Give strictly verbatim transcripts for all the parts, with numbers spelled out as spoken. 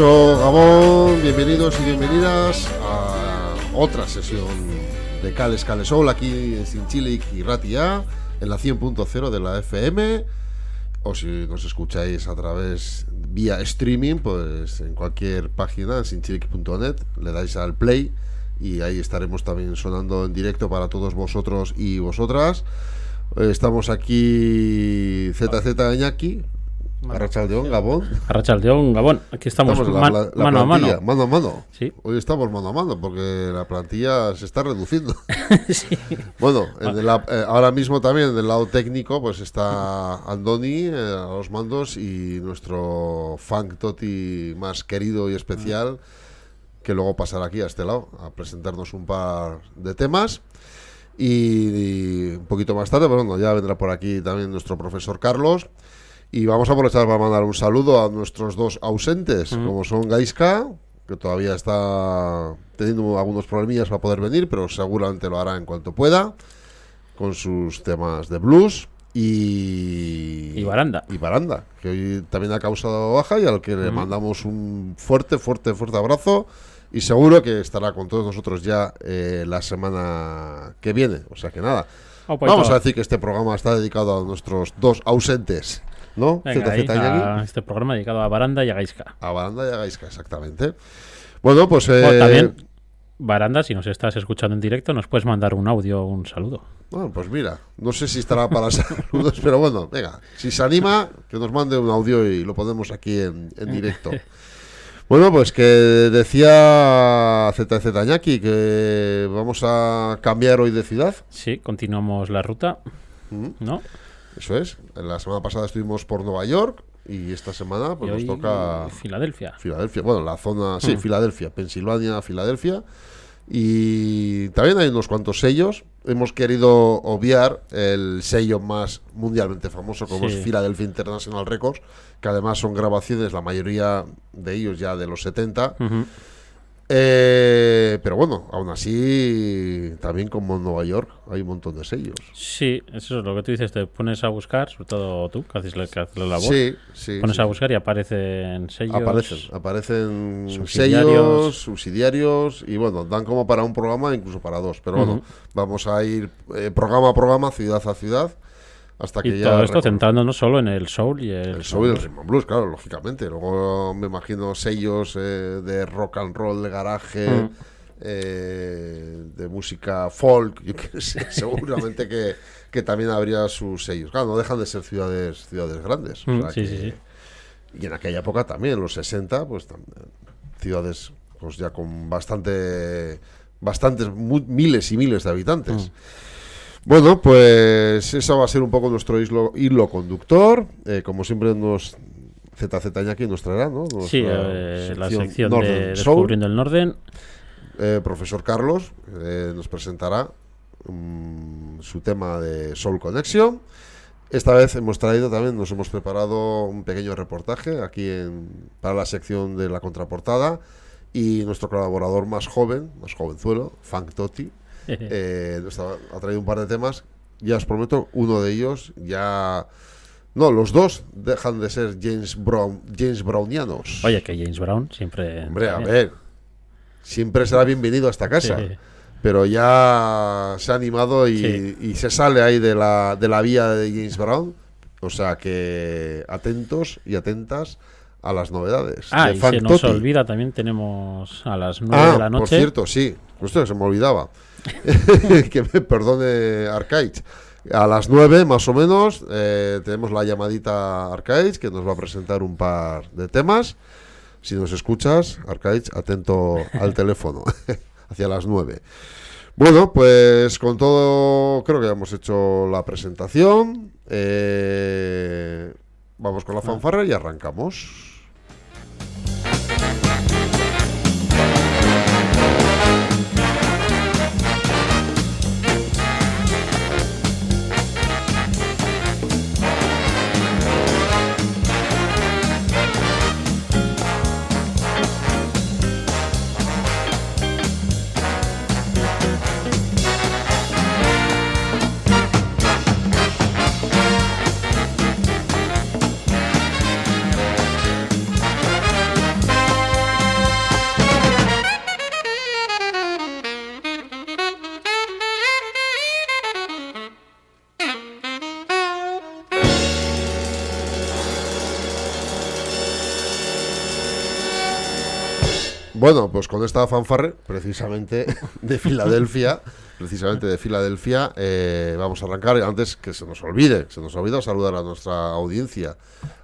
Caixo, Gabón, bienvenidos y bienvenidas a otra sesión de Cales Cales Soul aquí en Zintzilik y Ratia, en la cien punto cero de la F M, o si nos escucháis a través vía streaming, pues en cualquier página, en zintzilik punto net, le dais al play y ahí estaremos también sonando en directo para todos vosotros y vosotras. Estamos aquí Z Z Iñaki, Arratsaldeon, Gabón. Arratsaldeon, Gabón. Aquí estamos, estamos man, la, la mano a mano. Mano a mano. Sí. Hoy estamos mano a mano porque la plantilla se está reduciendo. Sí. Bueno, en el, eh, ahora mismo también del lado técnico pues está Andoni eh, a los mandos y nuestro Funk Toti más querido y especial, que luego pasará aquí a este lado a presentarnos un par de temas. Y, y un poquito más tarde, bueno, ya vendrá por aquí también nuestro profesor Carlos. Y vamos a aprovechar para mandar un saludo a nuestros dos ausentes, mm. como son Gaiska, que todavía está teniendo algunos problemillas para poder venir, pero seguramente lo hará en cuanto pueda, con sus temas de blues. Y, y Baranda. Y Baranda, que hoy también ha causado baja y al que mm. le mandamos un fuerte, fuerte, fuerte abrazo. Y seguro que estará con todos nosotros ya eh, la semana que viene. O sea que nada, oh, pues vamos todo. a decir que este programa está dedicado a nuestros dos ausentes, ¿no? Venga, Z Z ahí, a este programa dedicado a Baranda y a Gaiska. A Baranda y a Gaiska, exactamente. Bueno, pues... Eh... Bueno, también, Baranda, si nos estás escuchando en directo, nos puedes mandar un audio o un saludo. Bueno, pues mira, no sé si estará para saludos, pero bueno, venga, si se anima, que nos mande un audio y lo ponemos aquí en, en directo. Bueno, pues que decía Z Z Iñaki que vamos a cambiar hoy de ciudad. Sí, continuamos la ruta, mm. ¿no? Eso es. La semana pasada estuvimos por Nueva York y esta semana pues nos toca Filadelfia. Filadelfia, bueno, la zona, sí, mm. Filadelfia, Pensilvania, Filadelfia. Y también hay unos cuantos sellos. Hemos querido obviar el sello más mundialmente famoso, como sí. es Philadelphia International Records, que además son grabaciones, la mayoría de ellos ya de los setenta. Uh-huh. Eh, pero bueno, aún así, también como en Nueva York, hay un montón de sellos. Sí, eso es lo que tú dices, te pones a buscar, sobre todo tú, que haces la, que haces la labor. Sí, sí. Pones sí. a buscar y aparecen sellos. Aparecen, aparecen subsidiarios. sellos, subsidiarios, y bueno, dan como para un programa, incluso para dos. Pero uh-huh. bueno, vamos a ir eh, programa a programa, ciudad a ciudad. Hasta que y ya todo esto record... centrándonos solo en el soul y el, el soul y el rhythm and blues, claro, lógicamente. Luego me imagino sellos eh, de rock and roll, de garaje, mm. eh, de música folk, yo qué sé, seguramente que, que también habría sus sellos. Claro, no dejan de ser ciudades ciudades grandes. Mm, o sea sí, que, sí, sí. Y en aquella época también, en los sesenta, pues también, ciudades pues ya con bastante, bastantes, muy, miles y miles de habitantes. Mm. Bueno, pues eso va a ser un poco nuestro hilo, hilo conductor. Eh, como siempre nos Z Z Iñaki nos traerá, ¿no? Nuestra sí, eh, sección la sección Northern de Descubriendo el Norden. Eh, profesor Carlos eh, nos presentará um, su tema de Soul Connection. Esta vez hemos traído también, nos hemos preparado un pequeño reportaje aquí en, para la sección de la contraportada. Y nuestro colaborador más joven, más jovenzuelo, Funk Toti, Eh, ha traído un par de temas. Ya os prometo, uno de ellos ya... No, los dos dejan de ser James Brown, James Brownianos. Oye, que James Brown siempre... Hombre, a ver, siempre será bienvenido a esta casa. Sí. Pero ya se ha animado y, sí. y se sale ahí de la, de la vía de James Brown. O sea que atentos y atentas a las novedades. Ah, de y Funk se nos Toti. olvida, también tenemos a las nueve ah, de la noche. Por cierto, sí, justo se me olvidaba. Que me perdone Arcade. A las nueve más o menos eh, tenemos la llamadita Arcade, que nos va a presentar un par de temas. Si nos escuchas, Arcade, atento al teléfono. Hacia las nueve. Bueno, pues con todo creo que ya hemos hecho la presentación. eh, Vamos con la fanfarra y arrancamos. Bueno, pues con esta fanfarre, precisamente de Filadelfia, precisamente de Filadelfia, eh, vamos a arrancar. Antes que se nos olvide, se nos olvida saludar a nuestra audiencia,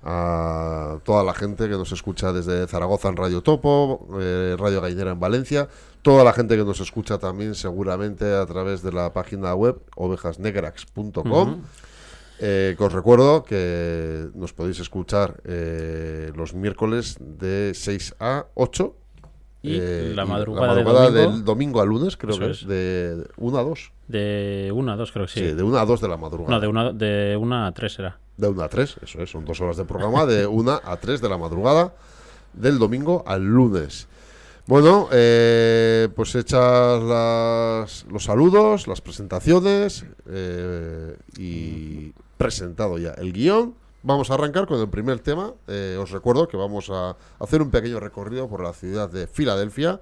a toda la gente que nos escucha desde Zaragoza en Radio Topo, eh, Radio Gainera en Valencia, toda la gente que nos escucha también seguramente a través de la página web ovejas negrax punto com. Uh-huh. Eh, que os recuerdo que nos podéis escuchar eh, los miércoles de seis a ocho. Y eh, la madrugada, y la madrugada de domingo, del domingo a lunes, creo que es, es de una a dos. De una a dos, creo que sí. Sí, de una a dos de la madrugada. No, de una, de una a tres será. De una a tres, eso es, son dos horas de programa, de una a tres de la madrugada, del domingo al lunes. Bueno, eh, pues hechas las, los saludos, las presentaciones eh, y presentado ya el guión, vamos a arrancar con el primer tema. Eh, os recuerdo que vamos a hacer un pequeño recorrido por la ciudad de Filadelfia.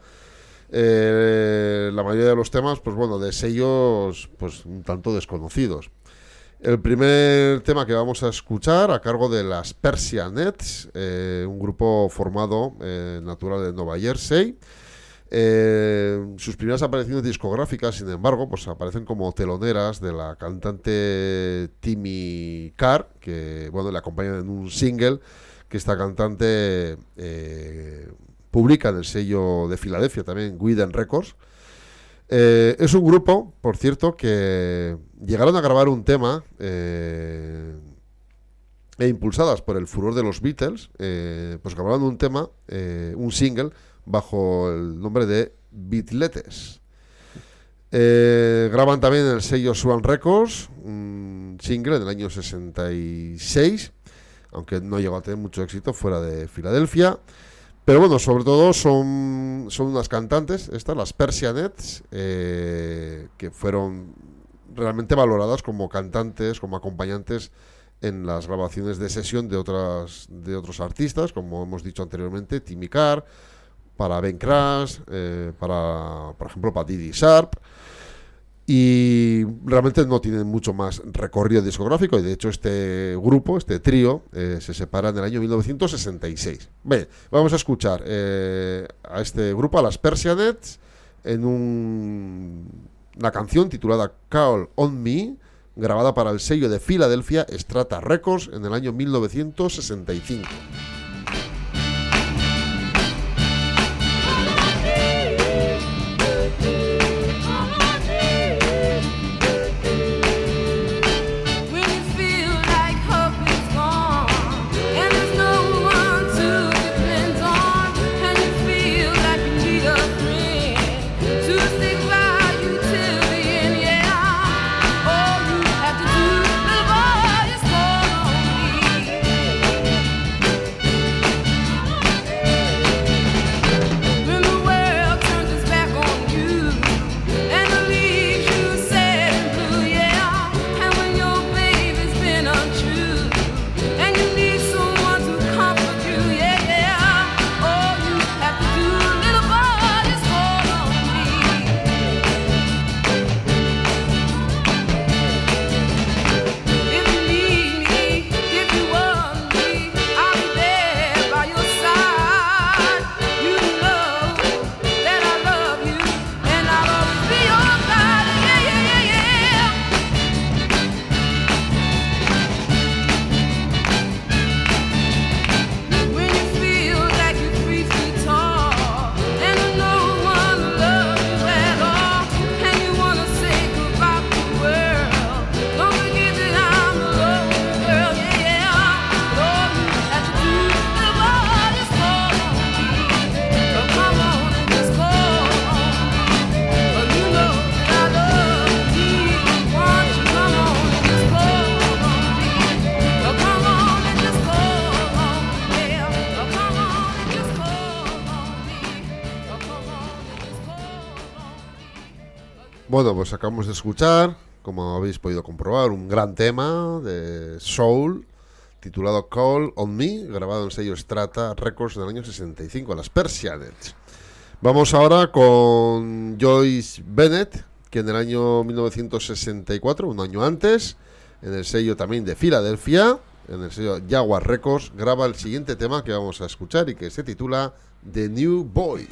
Eh, la mayoría de los temas, pues bueno, de sellos pues un tanto desconocidos. El primer tema que vamos a escuchar a cargo de las Persianets, eh, un grupo formado eh, natural de Nueva Jersey. Eh, sus primeras apariciones discográficas, sin embargo, pues aparecen como teloneras de la cantante Timmy Carr, que bueno, le acompañan en un single que esta cantante eh, publica en el sello de Filadelfia, también Widen Records. Eh, es un grupo, por cierto, que llegaron a grabar un tema eh, e impulsadas por el furor de los Beatles, eh, pues grabaron un tema, eh, un single, bajo el nombre de Beatletes. Eh, graban también en el sello Swan Records, un single del año sesenta y seis, aunque no llegó a tener mucho éxito fuera de Filadelfia. Pero bueno, sobre todo son, son unas cantantes, estas, las Persianets, eh, que fueron realmente valoradas como cantantes, como acompañantes en las grabaciones de sesión de otras de otros artistas, como hemos dicho anteriormente, Timmy Carr, para Ben Crash, eh, para, por ejemplo, para Didi Sharp. Y realmente no tienen mucho más recorrido discográfico, y de hecho este grupo, este trío, eh, se separa en el año mil novecientos sesenta y seis. Bien, vamos a escuchar eh, a este grupo, a las Persianets, en un, una canción titulada Call on Me, grabada para el sello de Filadelfia, Strata Records, en el año mil novecientos sesenta y cinco. Bueno, pues acabamos de escuchar, como habéis podido comprobar, un gran tema de soul titulado Call on Me, grabado en el sello Strata Records del año sesenta y cinco, las Persianets. Vamos ahora con Joyce Bennett, que en el año mil novecientos sesenta y cuatro, un año antes, en el sello también de Filadelfia, en el sello Jaguar Records, graba el siguiente tema que vamos a escuchar y que se titula The New Boy.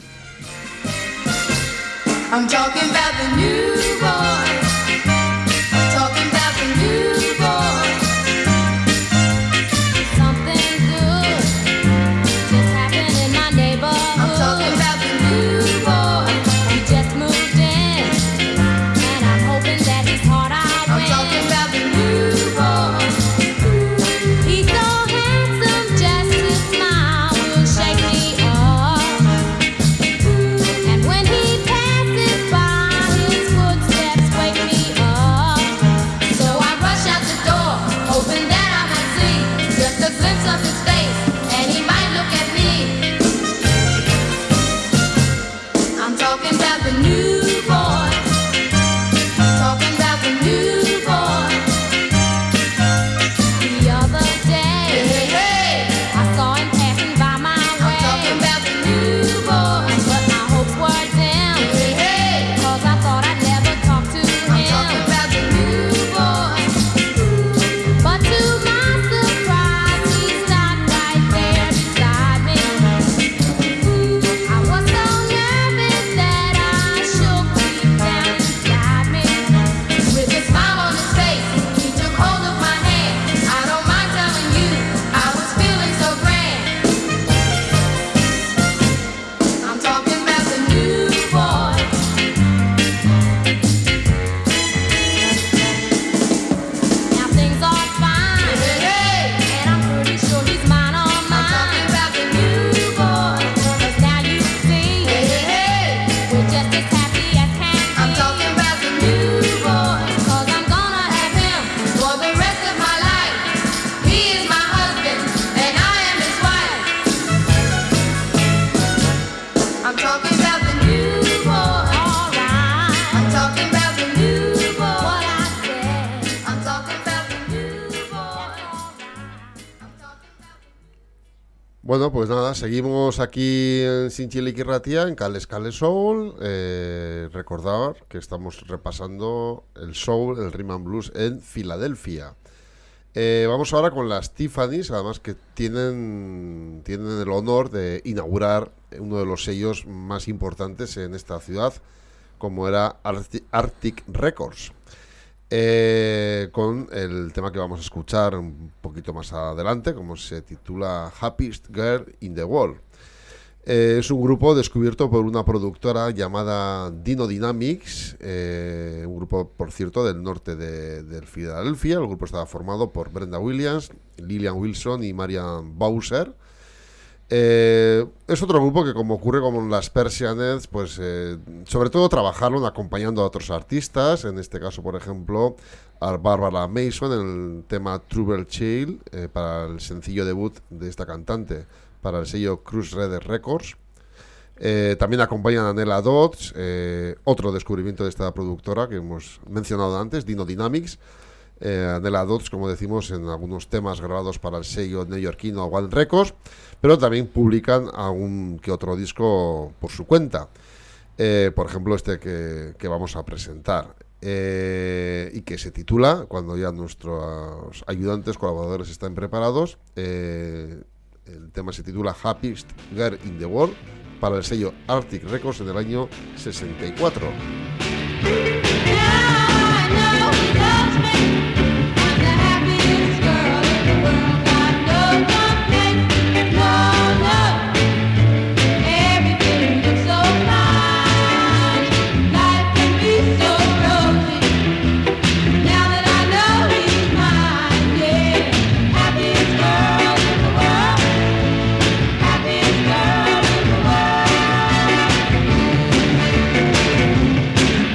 I'm talking about the new boy. Talking about the new boy. Something good just happened in my neighborhood. I'm talking about the new boy. He just moved in, and I'm hoping that his heart I'll win. I'm talking about the new boy. He's so handsome, just his smile will shake me up. And when he passes by, his footsteps wake me up. So I rush out the door, hoping that I might see just a glimpse of his face, and he might look at me. I'm talking about the new boy. Talking about the new boy. The other day, hey, hey, I saw him passing by my way. I'm talking about the new boy. But my hopes were dim, hey, hey, cause I thought I'd never talk to him. I'm talking about the new boy. But to my surprise, he stopped right there beside me. I was so nervous that I shook deep down inside me. With a smile on his face, he took hold of my hand. I don't mind telling you, I was feeling so grand. I'm talking about the new boy. Now things are fine, hey, hey, and I'm pretty sure he's mine all mine. I'm talking about the new boy. Cause now you see, hey, hey, we're just as happy as can be. I'm talking about the new boy. Cause I'm gonna have him for the rest of my life. He is my husband, and I am his wife. I'm talking about the new boy. Alright. I'm talking about the new boy. What I said. I'm talking about the new boy. I'm talking about. Bueno, pues nada, seguimos aquí en Sinchiliqui Ratia, en Cales Cales Soul. Eh, recordar que estamos repasando el soul, el rhythm and blues en Filadelfia. Eh, vamos ahora con las Tiffany's, además que tienen, tienen el honor de inaugurar uno de los sellos más importantes en esta ciudad, como era Arti- Arctic Records. Eh, con el tema que vamos a escuchar un poquito más adelante, como se titula Happiest Girl in the World. Eh, es un grupo descubierto por una productora llamada Dino Dynamics, eh, un grupo, por cierto, del norte de, de Filadelfia. El grupo estaba formado por Brenda Williams, Lillian Wilson y Marian Bowser. Eh, es otro grupo que, como ocurre con las Persianets, pues eh, sobre todo trabajaron acompañando a otros artistas, en este caso, por ejemplo, a Barbara Mason en el tema Trouble Child, eh, para el sencillo debut de esta cantante, para el sello Cruise Red Records. Eh, también acompañan a Nella Dodds, eh, otro descubrimiento de esta productora que hemos mencionado antes, Dino Dynamics. Eh, Nella Dodds, como decimos, en algunos temas grabados para el sello neoyorquino One Records, pero también publican algún que otro disco por su cuenta. Eh, por ejemplo, este que, que vamos a presentar. Eh, y que se titula, cuando ya nuestros ayudantes, colaboradores están preparados, eh, el tema se titula Happiest Girl in the World, para el sello Arctic Records en el año sesenta y cuatro. Happiest girl in the world.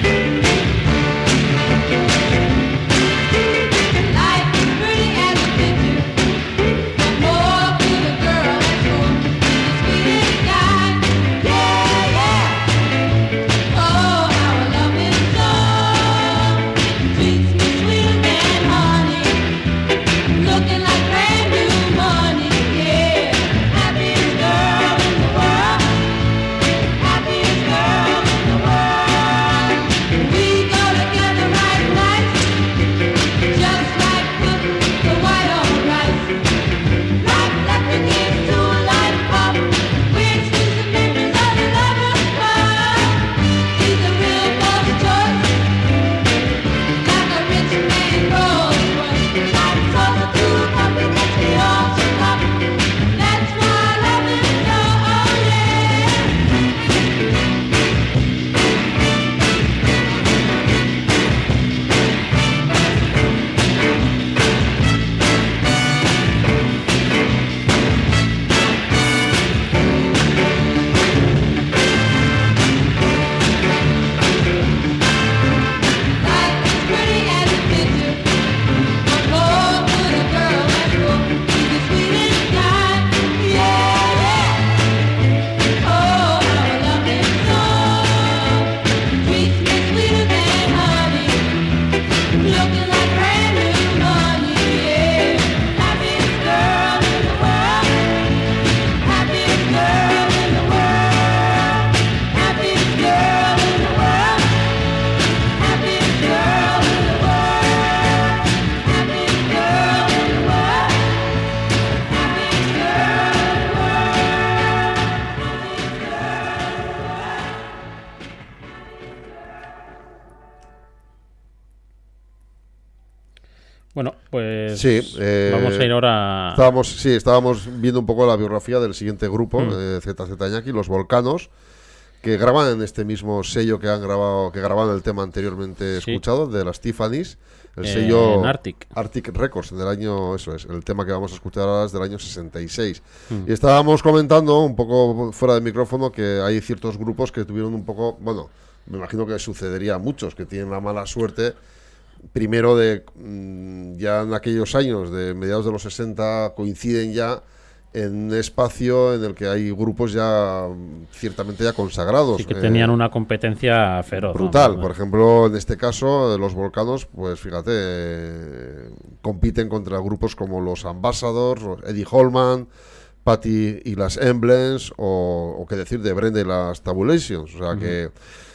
Bueno, pues Sí, eh, vamos a ir ahora... Estábamos, sí, estábamos viendo un poco la biografía del siguiente grupo, Mm. eh, Z Z Iñaki, Los Volcanos, que graban en este mismo sello que han grabado, que grababan el tema anteriormente Sí. escuchado, de las Tiffany's, el Eh, sello en Arctic. Arctic Records, del año, eso es, el tema que vamos a escuchar ahora es del año sesenta y seis. Mm. Y estábamos comentando, un poco fuera de micrófono, que hay ciertos grupos que tuvieron un poco, bueno, me imagino que sucedería a muchos, que tienen la mala suerte, primero de, mm, ya en aquellos años, de mediados de los sesenta, coinciden ya en un espacio en el que hay grupos ya mm, ciertamente ya consagrados. Sí que eh, tenían una competencia feroz. ¿no? brutal. Bueno, Por ejemplo, en este caso, de los Volcanos, pues fíjate, eh, compiten contra grupos como los Ambassadors, o Eddie Holman, Patty y las Emblems, o, o qué decir de Brenda y las Tabulations. O sea que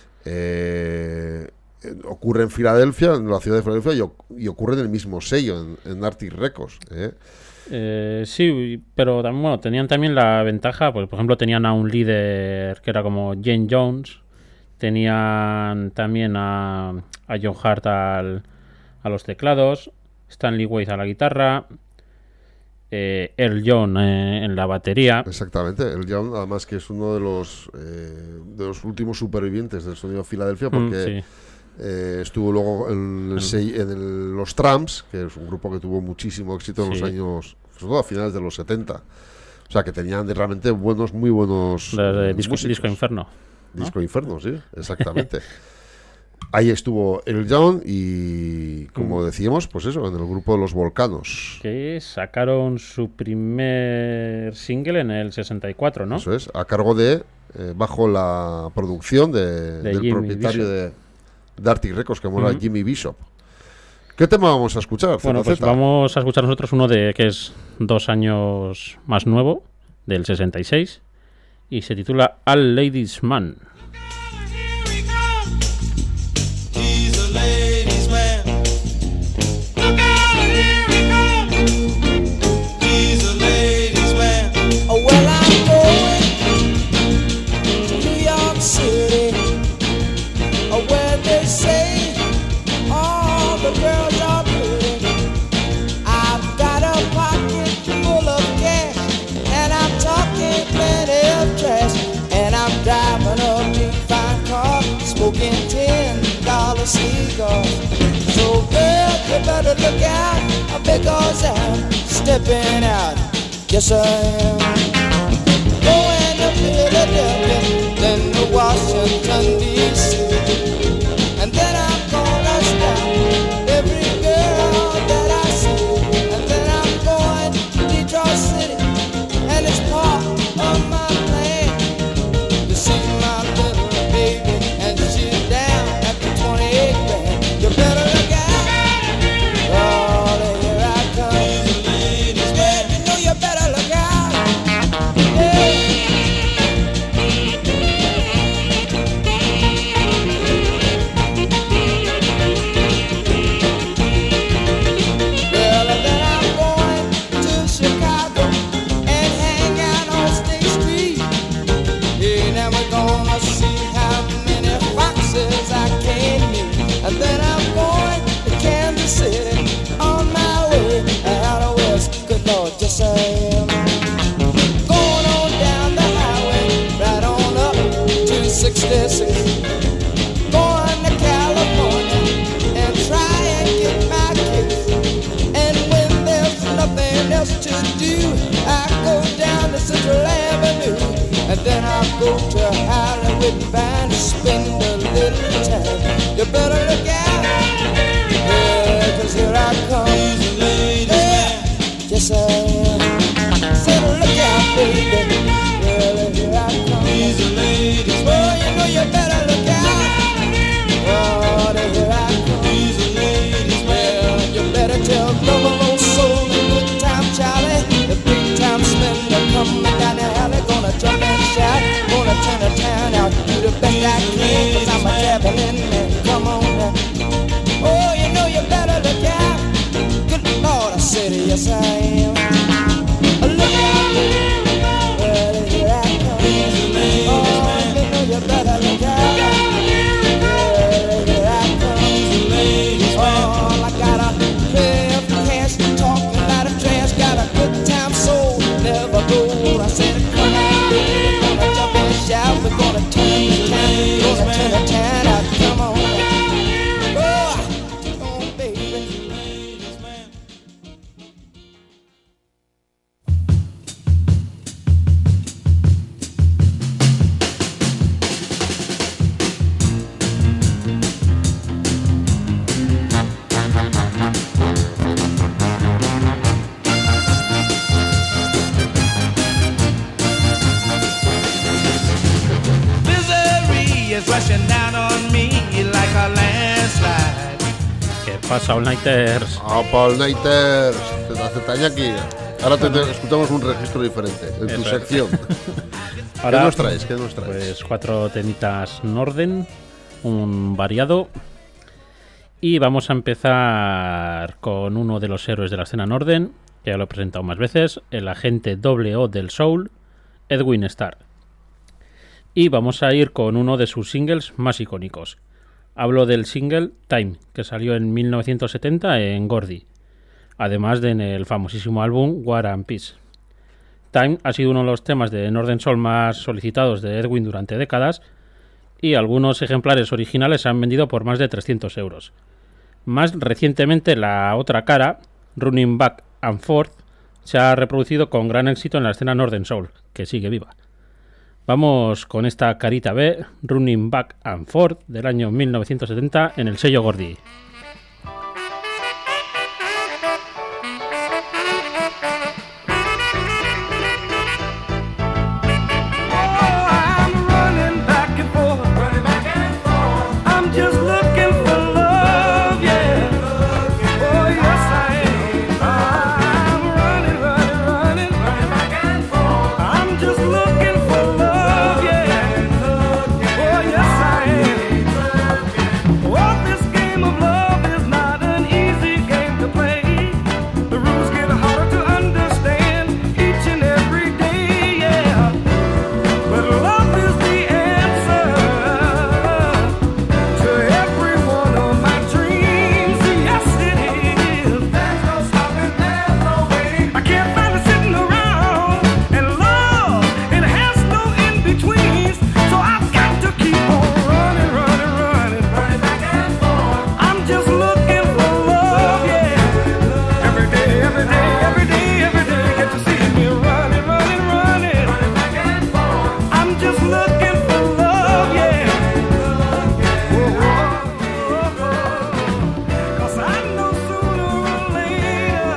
eh, eh, ocurre en Filadelfia, en la ciudad de Filadelfia, y, oc- y ocurre en el mismo sello, en, en Arctic Records. ¿eh? Eh, sí, pero también, bueno, tenían también la ventaja, pues por ejemplo tenían a un líder que era como Jane Jones, tenían también a, a John Hart al, a los teclados, Stanley Weiss a la guitarra, eh, Earl John eh, en la batería. Exactamente, el Young, además que es uno de los eh, de los últimos supervivientes del sonido de Filadelfia, porque Mm, sí. eh, estuvo luego en, el sei- en el- los Tramps, que es un grupo que tuvo muchísimo éxito en Sí. los años, sobre todo a finales de los setenta. O sea, que tenían de realmente buenos, muy buenos Los de eh, Disco, músicos. Disco Inferno. ¿no? Disco Inferno, sí, exactamente. Ahí estuvo el Young y, como Mm. decíamos, pues eso, en el grupo de los Volcanos. Que sacaron su primer single en el sesenta y cuatro, ¿no? Eso es, a cargo de, eh, bajo la producción de, De del Jimmy propietario de, de Arctic Records, que mola Ujú. Jimmy Bishop. ¿Qué tema vamos a escuchar? Bueno, Z Z? pues vamos a escuchar nosotros uno de que es dos años más nuevo, del sesenta y seis, y se titula All Ladies Man. He's a ladies' man. Look out, here he comes. He's a ladies' man. Oh, well, I'm going to New York City, oh, where they say all the girls are pretty. I've got a pocket full of cash, and I'm talking plenty of trash, and I'm driving a big fine car, smoking ten dollar cigars. So, girl, you better look out, because I'm stepping out. Yes, I am. Going to Philadelphia, then to Washington, D C And then I'm gonna stop every girl that I see. And then I'm going to Detroit City, and it's part of my plan to see my little baby, and she's down at the twenty-eight grand. You better look out. Oh, here I come. Yeah, you know you better look out. Yeah. Well, and then I'm going to Chicago and hang out on State Street. Yeah, now we're gonna see how many foxes I can meet. And then I'm going to Kansas City on my way out west. Good Lord, yes I am. Going on down the highway, right on up to sixty-six. Going to California and try and get my kicks. And when there's nothing else to do, I go down to Central Avenue. And then I go to Hollywood and find to spend a little time. You better look out, yeah, 'cause here I come. He's a ladies' man. Yes, I am. So look out, baby. Well, here I come. He's a ladies' Oh, man. you know you better look out. Oh, here I come. He's a ladies' man. Well, you better tell double old soul and good time Charlie, the big time spender coming down the alley, gonna jump and shout, gonna turn the town out, do the best I can, 'cause I'm a traveling man. Come on now. Oh, you know you better look out. Good Lord, I said it, yes I am. Look out. Well, here I come. Oh, you know you better look out. Well, here I come. Ladies' man. Oh, I got a pair of crashing down on me like a landslide. ¿Qué pasa, All Nighters? ¡Ah, Paul Nighters! Zetañaki. Ahora te, te- escuchamos un registro diferente en tu Eso es. sección. Ahora, ¿Qué nos traes? ¿Qué nos traes? Pues cuatro temitas Norden, un variado. Y vamos a empezar con uno de los héroes de la escena Norden, que ya lo he presentado más veces, el agente doble O del Soul, Edwin Starr. Y vamos a ir con uno de sus singles más icónicos. Hablo del single Time, que salió en mil novecientos setenta en Gordy, además de en el famosísimo álbum War and Peace. Time ha sido uno de los temas de Northern Soul más solicitados de Edwin durante décadas, y algunos ejemplares originales se han vendido por más de trescientos euros. Más recientemente, la otra cara, Running Back and Forth, se ha reproducido con gran éxito en la escena Northern Soul, que sigue viva. Vamos con esta carita B, Running Back and Forth, del año mil novecientos setenta, en el sello Gordy. I'm running back and forth. Running back and forth. I'm just looking for love, yeah. Oh, yes, I am. I'm running, running, running. Running back and forth. I'm just looking for love, yeah. Oh, yes, I am. Well, this game of love is not an easy game to play. The rules get harder to understand each and every day, yeah. But love is the answer to every one of my dreams. Yes, it is. There's no stopping, there's no waiting. I can't find it sitting around. And love, it has no in-betweens. So I've got to keep on running, running, running. Running back and forth. I'm just looking for love, yeah. Every day, every day, every day, every day. Get to see me running, running, running. Running back and forth. I'm just looking for love, yeah. Whoa, whoa, whoa. 'Cause I know sooner or later,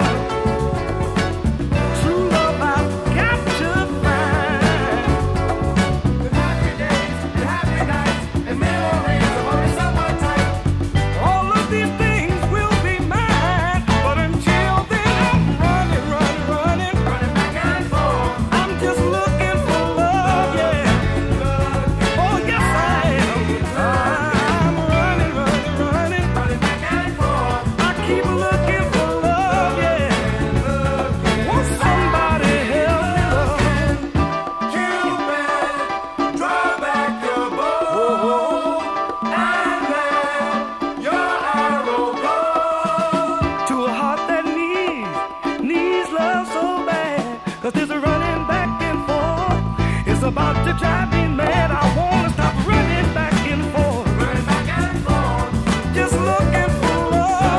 true love I've got to find. The happy days, the happy nights, and memories of only someone tight. All of these things will be mine, but until then I'm running, running, running, running back and forth. I'm just looking for love, yeah. Oh yes I am. I'm running, running, running, running back and forth. I keep looking for love, yeah. Won't somebody help me, love? Cupid, draw back your bow, and let your arrow go to a heart that needs, needs love so bad. 'Cause there's a running back and forth. It's about to drive me mad. I wanna stop running back and forth. Running back and forth. Just looking for love,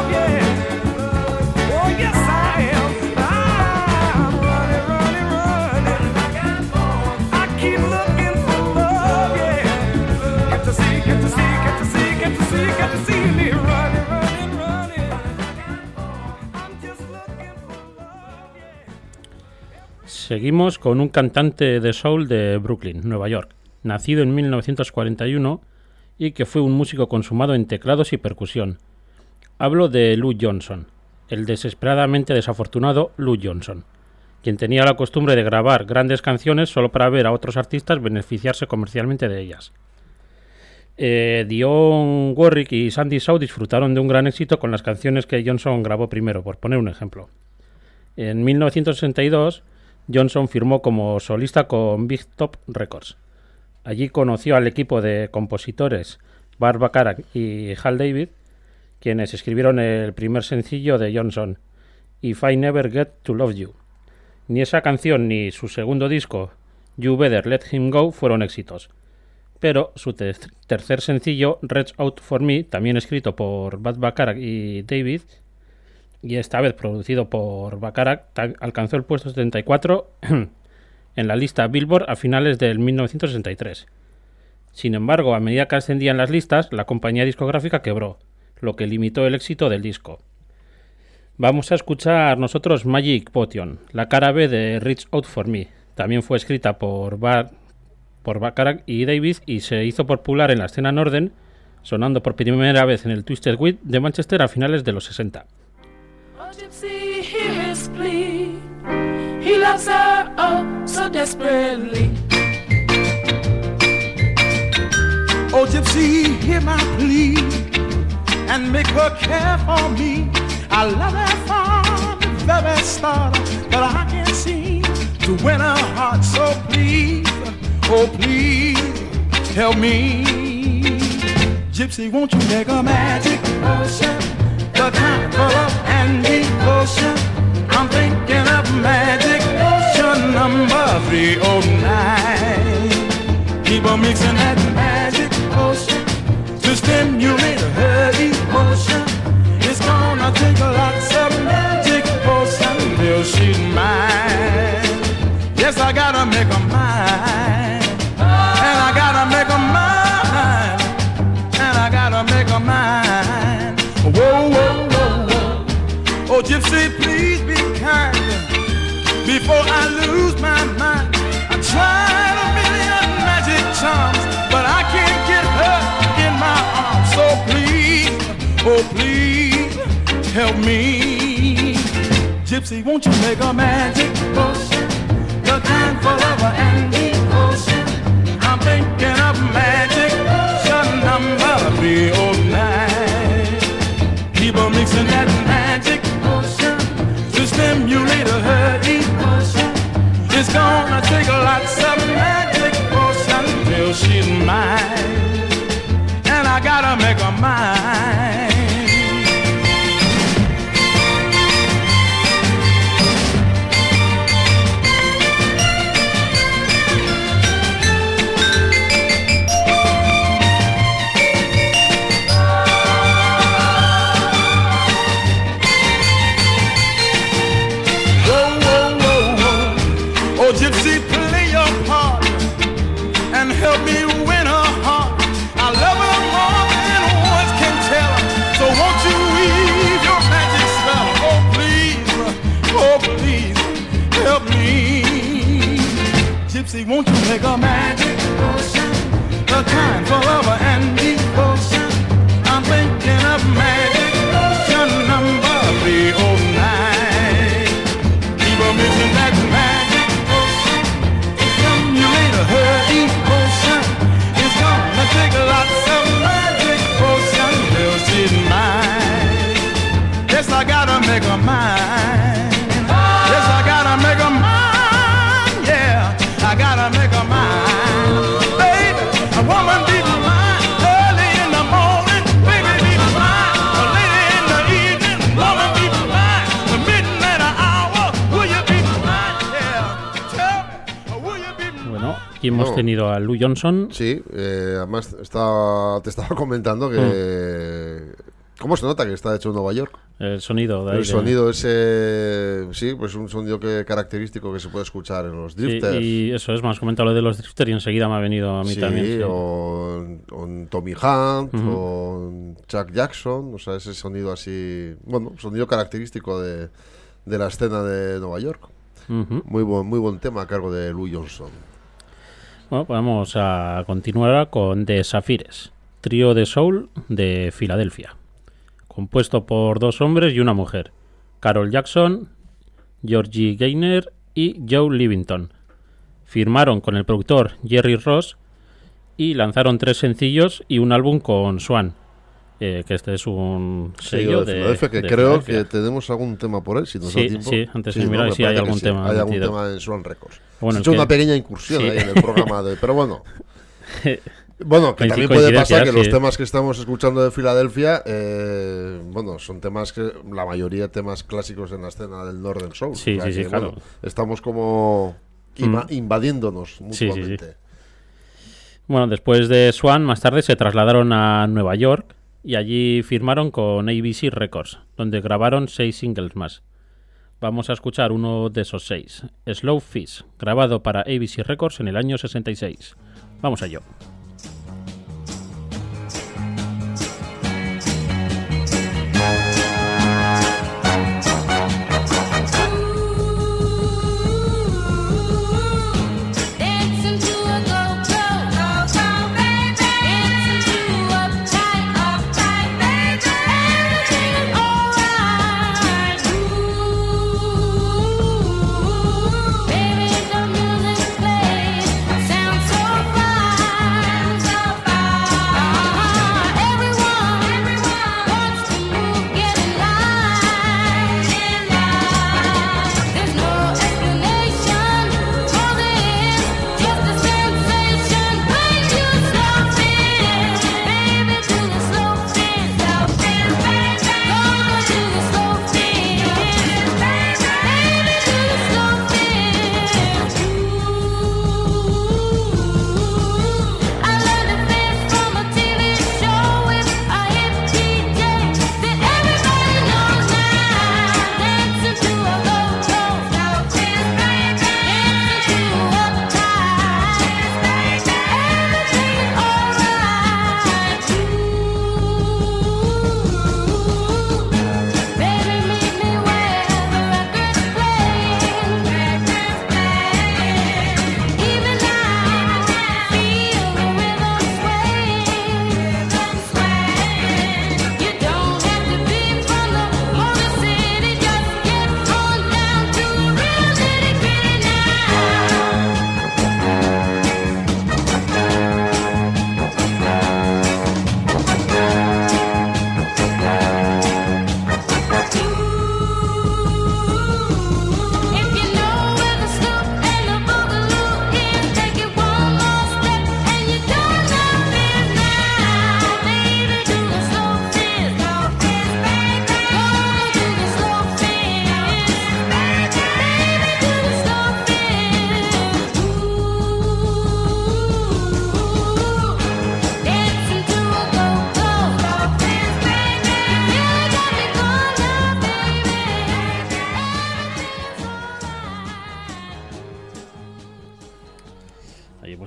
yeah. Oh, yes, I am. I'm running, running, running. Back and forth. I keep looking for love, yeah. Get to see, get to see, get to see, get to see, get to see me running, running, running. I'm just looking for love, yeah. Seguimos con un cantante de soul de Brooklyn, Nueva York, nacido en mil novecientos cuarenta y uno y que fue un músico consumado en teclados y percusión. Hablo de Lou Johnson, el desesperadamente desafortunado Lou Johnson, quien tenía la costumbre de grabar grandes canciones solo para ver a otros artistas beneficiarse comercialmente de ellas. Eh, Dionne Warwick y Sandy Shaw disfrutaron de un gran éxito con las canciones que Johnson grabó primero, por poner un ejemplo. En mil novecientos sesenta y dos, Johnson firmó como solista con Big Top Records. Allí conoció al equipo de compositores Burt Bacharach y Hal David, quienes escribieron el primer sencillo de Johnson, If I Never Get to Love You. Ni esa canción ni su segundo disco, You Better Let Him Go, fueron éxitos. Pero su te- tercer sencillo, Reach Out For Me, también escrito por Burt Bacharach y David, y esta vez producido por Bacharach, ta- alcanzó el puesto setenta y cuatro en la lista Billboard a finales del mil novecientos sesenta y tres. Sin embargo, a medida que ascendían las listas, la compañía discográfica quebró, lo que limitó el éxito del disco. Vamos a escuchar nosotros Magic Potion, la cara B de Reach Out For Me. También fue escrita por Burt por Bacharach y Davis y se hizo popular en la escena Northern, sonando por primera vez en el Twisted Wit de Manchester a finales de los sesenta. Oh, Gypsy, hear his plea. He loves her, oh, so desperately. Oh, Gypsy, hear my plea and make her care for me. I love her from the very start, but I can't seem to win her heart. So please, oh please, help me. Gypsy, won't you make a magic potion, the kind full of and devotion? I'm thinking of magic potion number three oh nine. Keep on mixing that magic potion to stimulate her emotion. It's gonna take lots of magic potion till she's mine. Yes, I gotta make her mine, and I gotta make her mine, and I gotta make her mine. Whoa, whoa, whoa, whoa. Oh, Gypsy, please be kind before I lose my mind. I tried a million magic charms, but I can't get her in my arms. So please, oh please, help me. Gypsy, won't you make a magic potion, the kind full of an devotion? I'm thinking of magic potion number three oh nine. Keep on mixing that magic potion to stimulate her emotion. It's gonna take lots of magic potion till she's mine, and I gotta make her mine. Gypsy, play your part and help me win her heart. I love her more than words can tell. So won't you weave your magic spell? Oh please, oh please, help me. Gypsy, won't you make a magic potion, the kind full of and devotion? I'm thinking of magic potion number three oh nine. Keep on mixing that magic her emotion. It's gonna take lots of magic potion till she's mine. Yes, I gotta make her mine. Yes, I gotta make her mine. Yeah, I gotta make her mine. Baby, a woman be mine early in the morning. Baby, be mine late in the evening. Woman be mine the midnight hour. Will you be mine? Yeah, tell me, will you be mine? Bueno, aquí hemos No. tenido a Lou Johnson. Sí, eh, además estaba, te estaba comentando que... ¿Cómo se nota que está hecho en Nueva York? El sonido de ahí El de- sonido ese... Sí, pues un sonido que característico que se puede escuchar en los Sí, drifters. y eso es, más comentado lo de los drifters y enseguida me ha venido a mí Sí, también. Sí. O, en- o en Tommy Hunt, Ujú. o en Chuck Jackson, o sea, ese sonido así... Bueno, sonido característico de, de la escena de Nueva York. Ujú. Muy buen, muy buen tema a cargo de Lou Johnson. Bueno, pues vamos a continuar ahora con The Sapphires, trío de soul de Filadelfia, compuesto por dos hombres y una mujer, Carol Jackson, Georgie Gaynor y Joe Livington. Firmaron con el productor Jerry Ross y lanzaron tres sencillos y un álbum con Swan, eh, que este es un sello Sello de de, Filadelfia, que de creo Filadelfia. que tenemos algún tema por él, si nos Sí, da tiempo. sí, antes de ¿no? mirar Me si hay parece que algún tema Hay algún metido. tema en Swan Records. Bueno, Has es hecho que- una pequeña incursión sí. ahí en el programa de hoy, pero bueno. Bueno, que Coinci- también puede pasar que coincidencias, los sí. temas que estamos escuchando de Filadelfia, eh, bueno, son temas que la mayoría temas clásicos en la escena del Northern Soul. Sí, sí, sí, que, claro. bueno, estamos como inva- Mm. invadiéndonos Sí, sí, sí. mutuamente. Bueno, después de Swan, más tarde se trasladaron a Nueva York y allí firmaron con A B C Records, donde grabaron seis singles más. Vamos a escuchar uno de esos seis, Slow Fish, grabado para A B C Records en el año sesenta y seis. Vamos a ello. Dancing to a go-go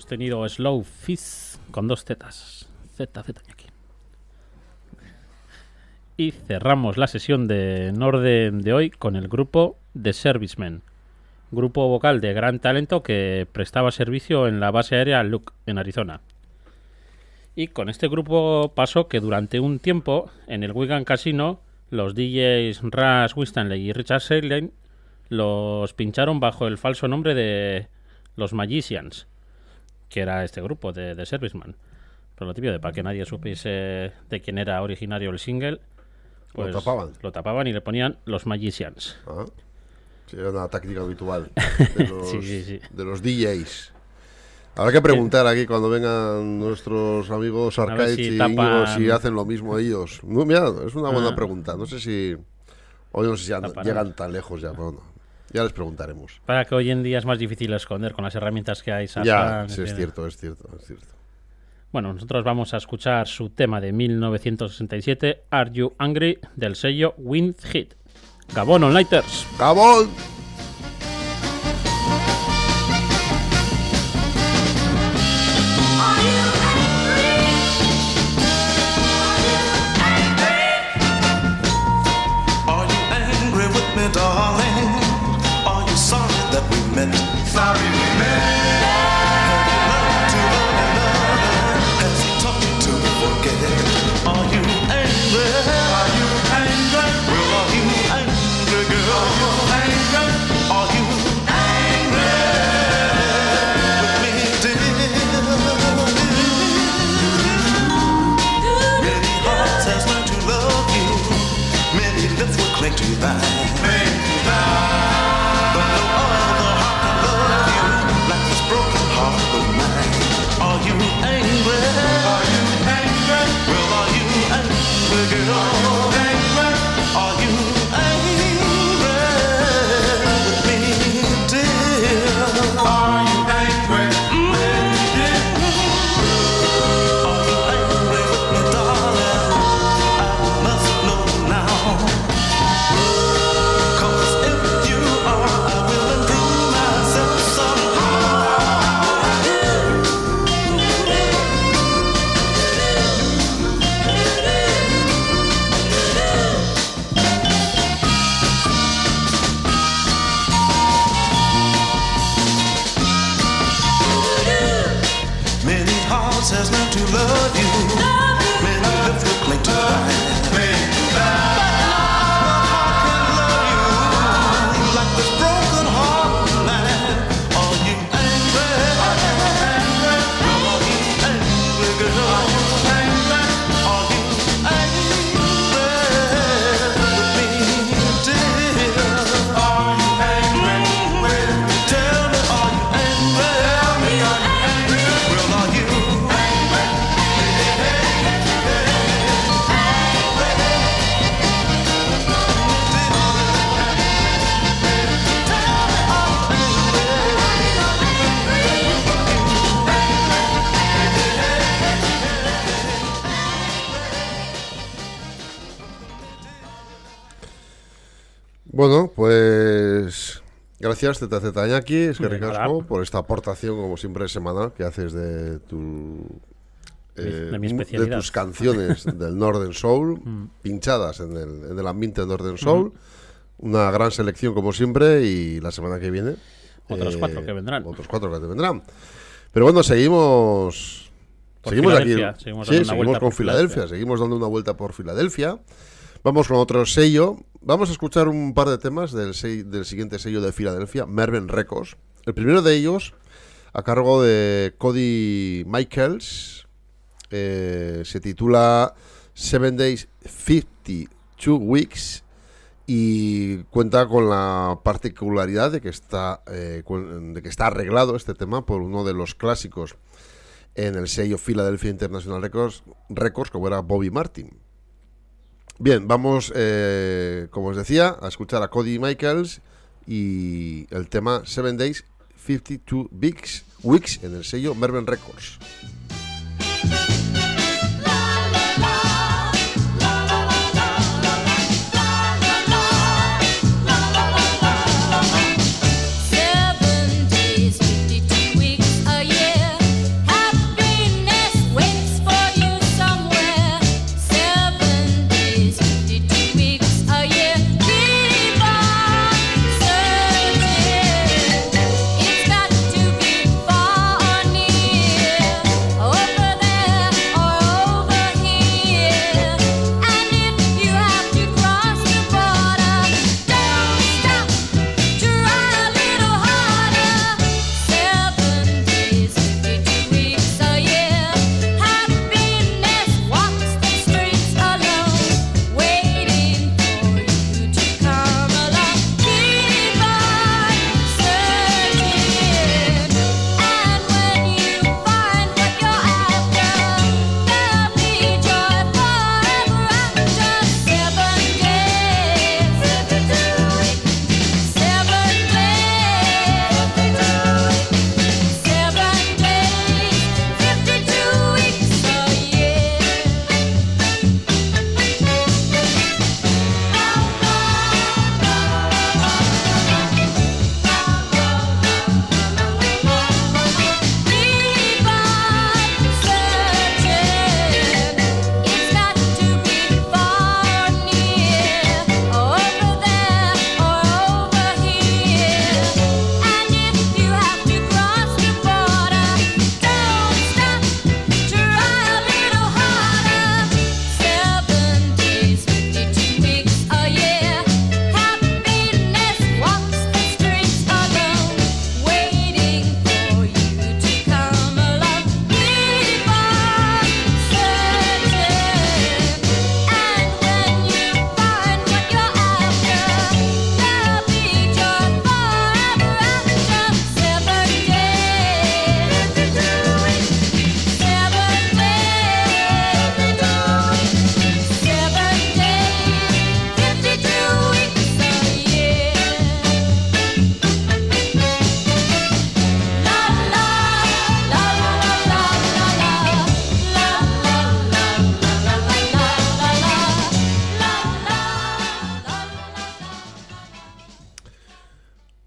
tenido Slow Fizz con dos zetas. Z, Z aquí. Y cerramos la sesión de Norden de hoy con el grupo The Servicemen, grupo vocal de gran talento que prestaba servicio en la base aérea Luke, en Arizona. Y con este grupo pasó que durante un tiempo en el Wigan Casino los D Js Russ Winstanley y Richard Shelley los pincharon bajo el falso nombre de los Magicians, que era este grupo de The Servicemen. Pero lo típico de para que nadie supiese de quién era originario el single, pues Lo tapaban. lo tapaban y le ponían los Magicians. Ah, sí, era una táctica habitual de los, Sí, sí, sí. de los D Js. Habrá que preguntar aquí cuando vengan nuestros amigos ver Arcade si y tapan- Íñigo si hacen lo mismo ellos. No, mira, es una buena Ah. pregunta. No sé si hoy no sé si andan- Taparán. llegan tan lejos ya, pero no. Ya les preguntaremos. Para que hoy en día es más difícil esconder con las herramientas que hay. Ya, Safran, sí, es etcétera. cierto, es cierto, es cierto. Bueno, nosotros vamos a escuchar su tema de mil novecientos sesenta y siete, Are You Angry, del sello Wind Hit. Gabón Onlighters. ¡Gabón! Are you angry with me, darling? Are you sorry that we met? Sorry we met. Have you learned to love another? Has he taught you to forget? Are you angry? Are you angry? Well, are you angry, girl? Are you angry? Are you angry with me, dear? Many hearts has learned to love you. Many lips will cling to thine. But no other heart can love you like this broken heart of mine. Are you angry? Are you angry? Well, are you angry, girl? Are you angry? Are you angry with me, dear? Are you angry with me? Are you angry with me, darling? I must know now. 'Cause if you are, I will improve myself somehow. Many hearts has learned to love you. Many lips will cling to thine. But no other heart can love you like this broken heart of mine. Are you angry? Are you angry? Well, are you angry, girl? Are you angry? Are you angry with me, dear? Are you angry with me? Tell me, are you angry? Tell me, are you angry? Well, are you Bueno, pues gracias Z Z Iñaki, es que De nada. ricasco, por esta aportación, como siempre, semanal que haces de tu eh, de mi mu- especialidad. tus canciones del Northern Soul, pinchadas en el, en el ambiente del Northern Soul. Una gran selección, como siempre, y la semana que viene. Otros cuatro que vendrán. Otros cuatro que te vendrán. Pero bueno, seguimos. Por seguimos aquí. Filadelfia, seguimos sí, dando una seguimos vuelta con por Filadelfia, Filadelfia. seguimos dando una vuelta por Filadelfia. Vamos con otro sello. Vamos a escuchar un par de temas del, se- del siguiente sello de Filadelfia, Mervyn Records. El primero de ellos, a cargo de Cody Michaels, eh, se titula Seven Days, fifty-two Weeks y cuenta con la particularidad de que está, eh, con- de que está arreglado este tema por uno de los clásicos en el sello Philadelphia International Records, Records como era Bobby Martin. Bien, vamos, eh, como os decía, a escuchar a Cody Michaels y el tema Seven Days, fifty-two Weeks, weeks en el sello Mervyn Records. Seven days, fifty-two weeks a year.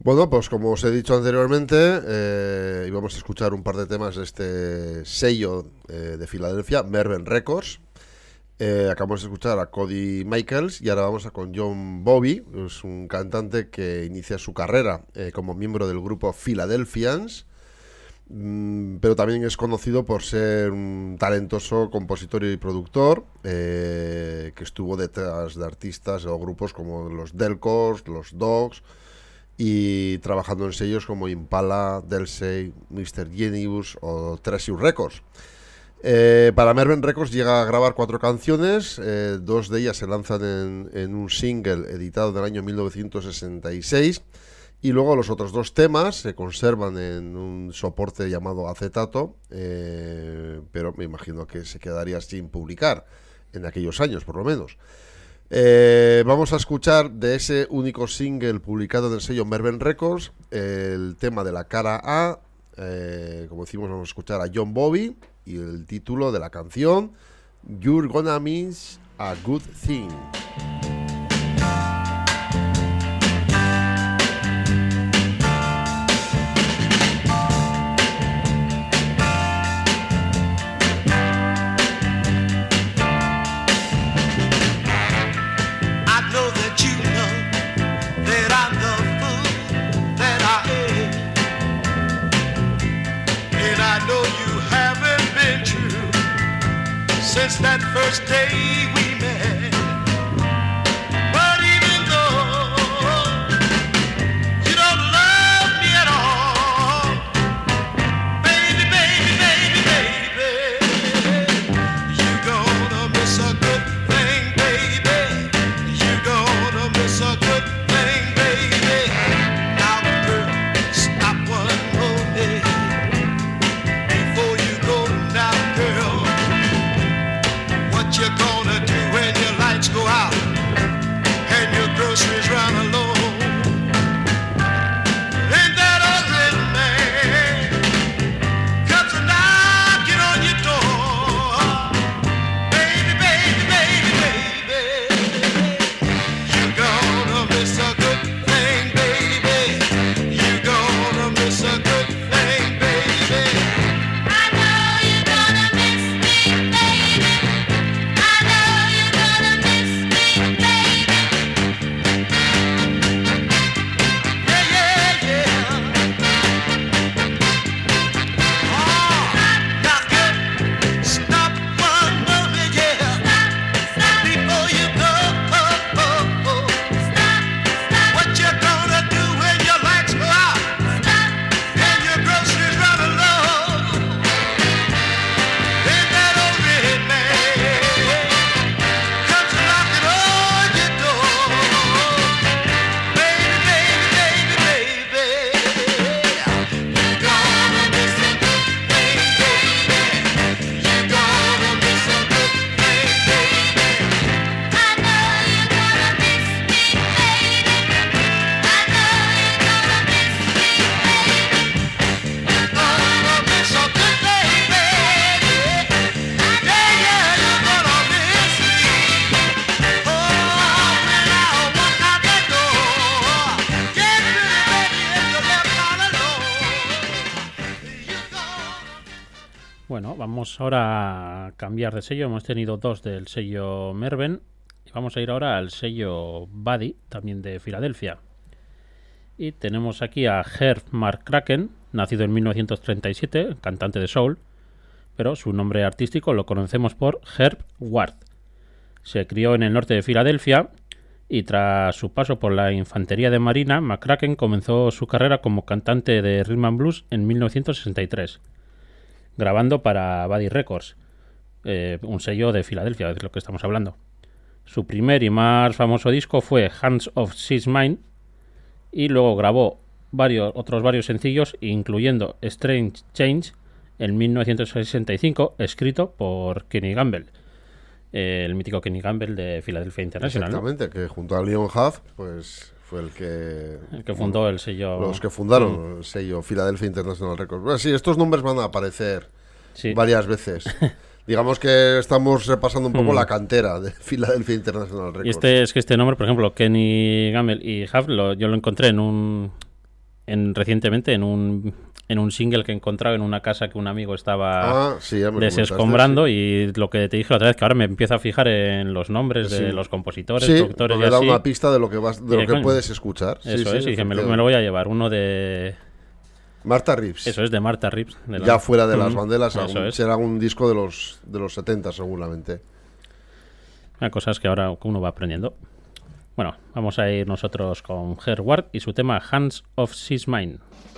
Bueno, pues como os he dicho anteriormente, eh, íbamos a escuchar un par de temas de este sello eh, de Filadelfia, Merven Records. Eh, acabamos de escuchar a Cody Michaels y ahora vamos a con John Bobby, es un cantante que inicia su carrera eh, como miembro del grupo Philadelphians, mm, pero también es conocido por ser un talentoso compositor y productor eh, que estuvo detrás de artistas o grupos como los Delcos, los Dogs, y trabajando en sellos como Impala, Delsey, mister Genius o Treasure Records. Eh, para Merven Records llega a grabar cuatro canciones, eh, dos de ellas se lanzan en, en un single editado en el año mil novecientos sesenta y seis y luego los otros dos temas se conservan en un soporte llamado acetato, eh, pero me imagino que se quedaría sin publicar en aquellos años por lo menos. Eh, vamos a escuchar de ese único single publicado en el sello Merven Records el tema de la cara A, eh, como decimos vamos a escuchar a John Bobby y el título de la canción You're Gonna Miss a Good Thing. Since that first day we met, but even though you don't love me at all, baby, baby, baby, baby, you're gonna miss a good thing, baby. You're gonna miss a good thing, baby. Now, girl, stop one moment before you go now, girl. What you gonna do when your lights go out and your groceries run low? Ain't that ugly man comes a knocking on your door? Baby, baby, baby, baby, you're gonna miss a good thing, baby. You're gonna miss a good thing, baby. I know you're gonna miss me, baby. I know you're gonna miss me, baby. Yeah, yeah, yeah. Oh, now girl, stop one moment, yeah. Before you go, oh, oh, oh. What you gonna do when your lights go out and your groceries run low? Ain't that old red man comes knocking on your door? Baby, baby, baby, baby, you're gonna miss a good thing, baby. You're gonna miss a good thing, baby. I know you're gonna miss me, baby. I know you're gonna miss me, baby. You're gonna miss a good thing, baby. Yeah, yeah, you're gonna miss me. Oh, when I walk out that door, get ready, baby, and you're left all alone. You're gonna Bueno, vamos ahora a cambiar de sello. Hemos tenido dos del sello Merven y vamos a ir ahora al sello Buddy, también de Filadelfia. Y tenemos aquí a Herb McCracken, nacido en mil novecientos treinta y siete, cantante de soul, pero su nombre artístico lo conocemos por Herb Ward. Se crió en el norte de Filadelfia y tras su paso por la infantería de marina, McCracken comenzó su carrera como cantante de rhythm and blues en mil novecientos sesenta y tres, grabando para Buddy Records, eh, un sello de Filadelfia, de lo que estamos hablando. Su primer y más famoso disco fue Hands of Six Mine y luego grabó varios, otros varios sencillos, incluyendo Strange Change en mil novecientos sesenta y cinco, escrito por Kenny Gamble, eh, el mítico Kenny Gamble de Philadelphia International, ¿no? Exactamente, que junto a Leon Huff pues fue el que El que fundó el sello. los que fundaron el sello Philadelphia International Records. Bueno, sí, estos nombres van a aparecer Sí. varias veces. Digamos que estamos repasando un poco Mm. la cantera de Philadelphia International Records. Y este es que este nombre, por ejemplo, Kenny Gamble y Huff, lo- yo lo encontré en un en, recientemente en un, en un single que he encontrado en una casa que un amigo estaba Ah, sí, ya me comentaste, desescombrando, sí. y lo que te dije la otra vez, que ahora me empiezo a fijar en los nombres Sí. de los compositores, Sí, productores porque y da así. una pista de lo que vas, de Y, lo que coño, puedes escuchar. Sí, Eso sí, es, y que me lo, efectivamente. me lo voy a llevar. Uno de... Martha Reeves. Eso es, de Martha Reeves. de la- Ya fuera de las Ujú, banderas, eso algún- es. será un disco de los de los setenta seguramente. Hay cosas que ahora uno va aprendiendo. Bueno, vamos a ir nosotros con Her Ward y su tema Hands of She's Mine.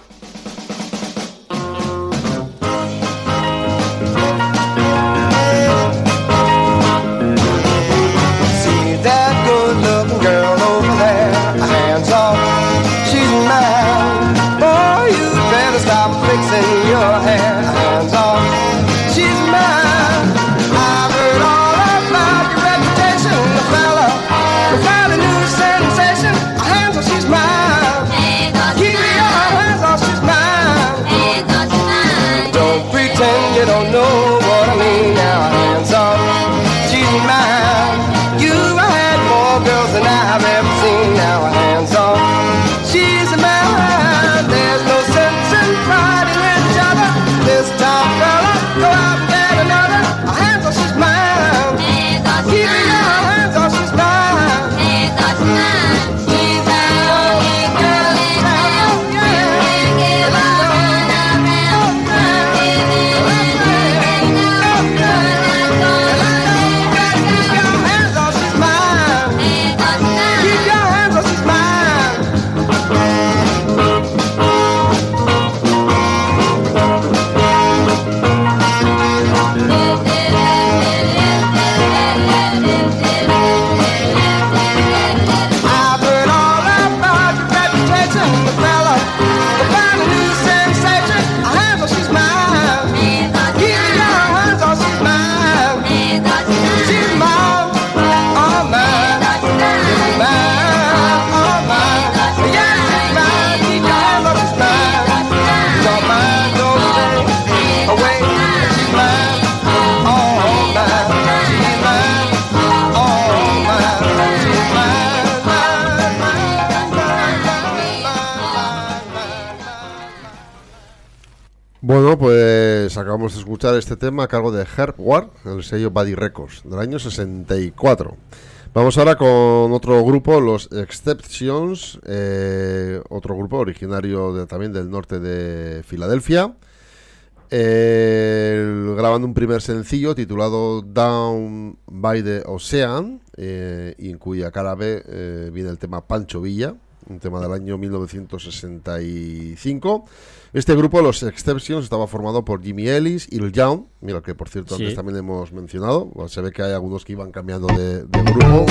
See that good-looking girl over there, hands off, she's mine. Boy, you better stop fixing your hair, hands off, she's mine. I've heard all about your reputation, the fella who found a new sensation. Hands off, she's mine. Keep your hands off, she's mine. Don't pretend you don't know what I mean now, hands off, she's mine. You've had more girls than I've ever seen now, hands off, she's mine. There's no sense in fighting with each other. This top fella, go out and get another. Hands off, she's mine. Keep your hands off, she's mine. She's mine. Girl, she's mine. Yeah. Keep your hands off, she's mine. Keep your hands off, she's mine. I've heard all about your reputation, the fella who found a new sensation. Hands off, she's mine. Keep your hands off, she's mine. She's mine, all mine. She's mine, all mine. Yeah, she's mine. Keep your hands off, she's mine. Don't mind, don't stay away. She's mine, all mine. She's mine, all mine. She's mine, mine, mine, mine, mine, mine, mine, mine. Bueno, pues acabamos de escuchar este tema a cargo de Her Ward, el sello Buddy Records, del año sesenta y cuatro. Vamos ahora con otro grupo, los Exceptions, eh, otro grupo originario de- también del norte de Filadelfia, eh, grabando un primer sencillo titulado Down by the Ocean, eh, y en cuya cara B eh, viene el tema Pancho Villa, un tema del año mil novecientos sesenta y cinco. Este grupo, los Exceptions, estaba formado por Jimmy Ellis y Earl Young, mira, que por cierto Sí. antes también hemos mencionado. Bueno, se ve que hay algunos que iban cambiando de, de grupo.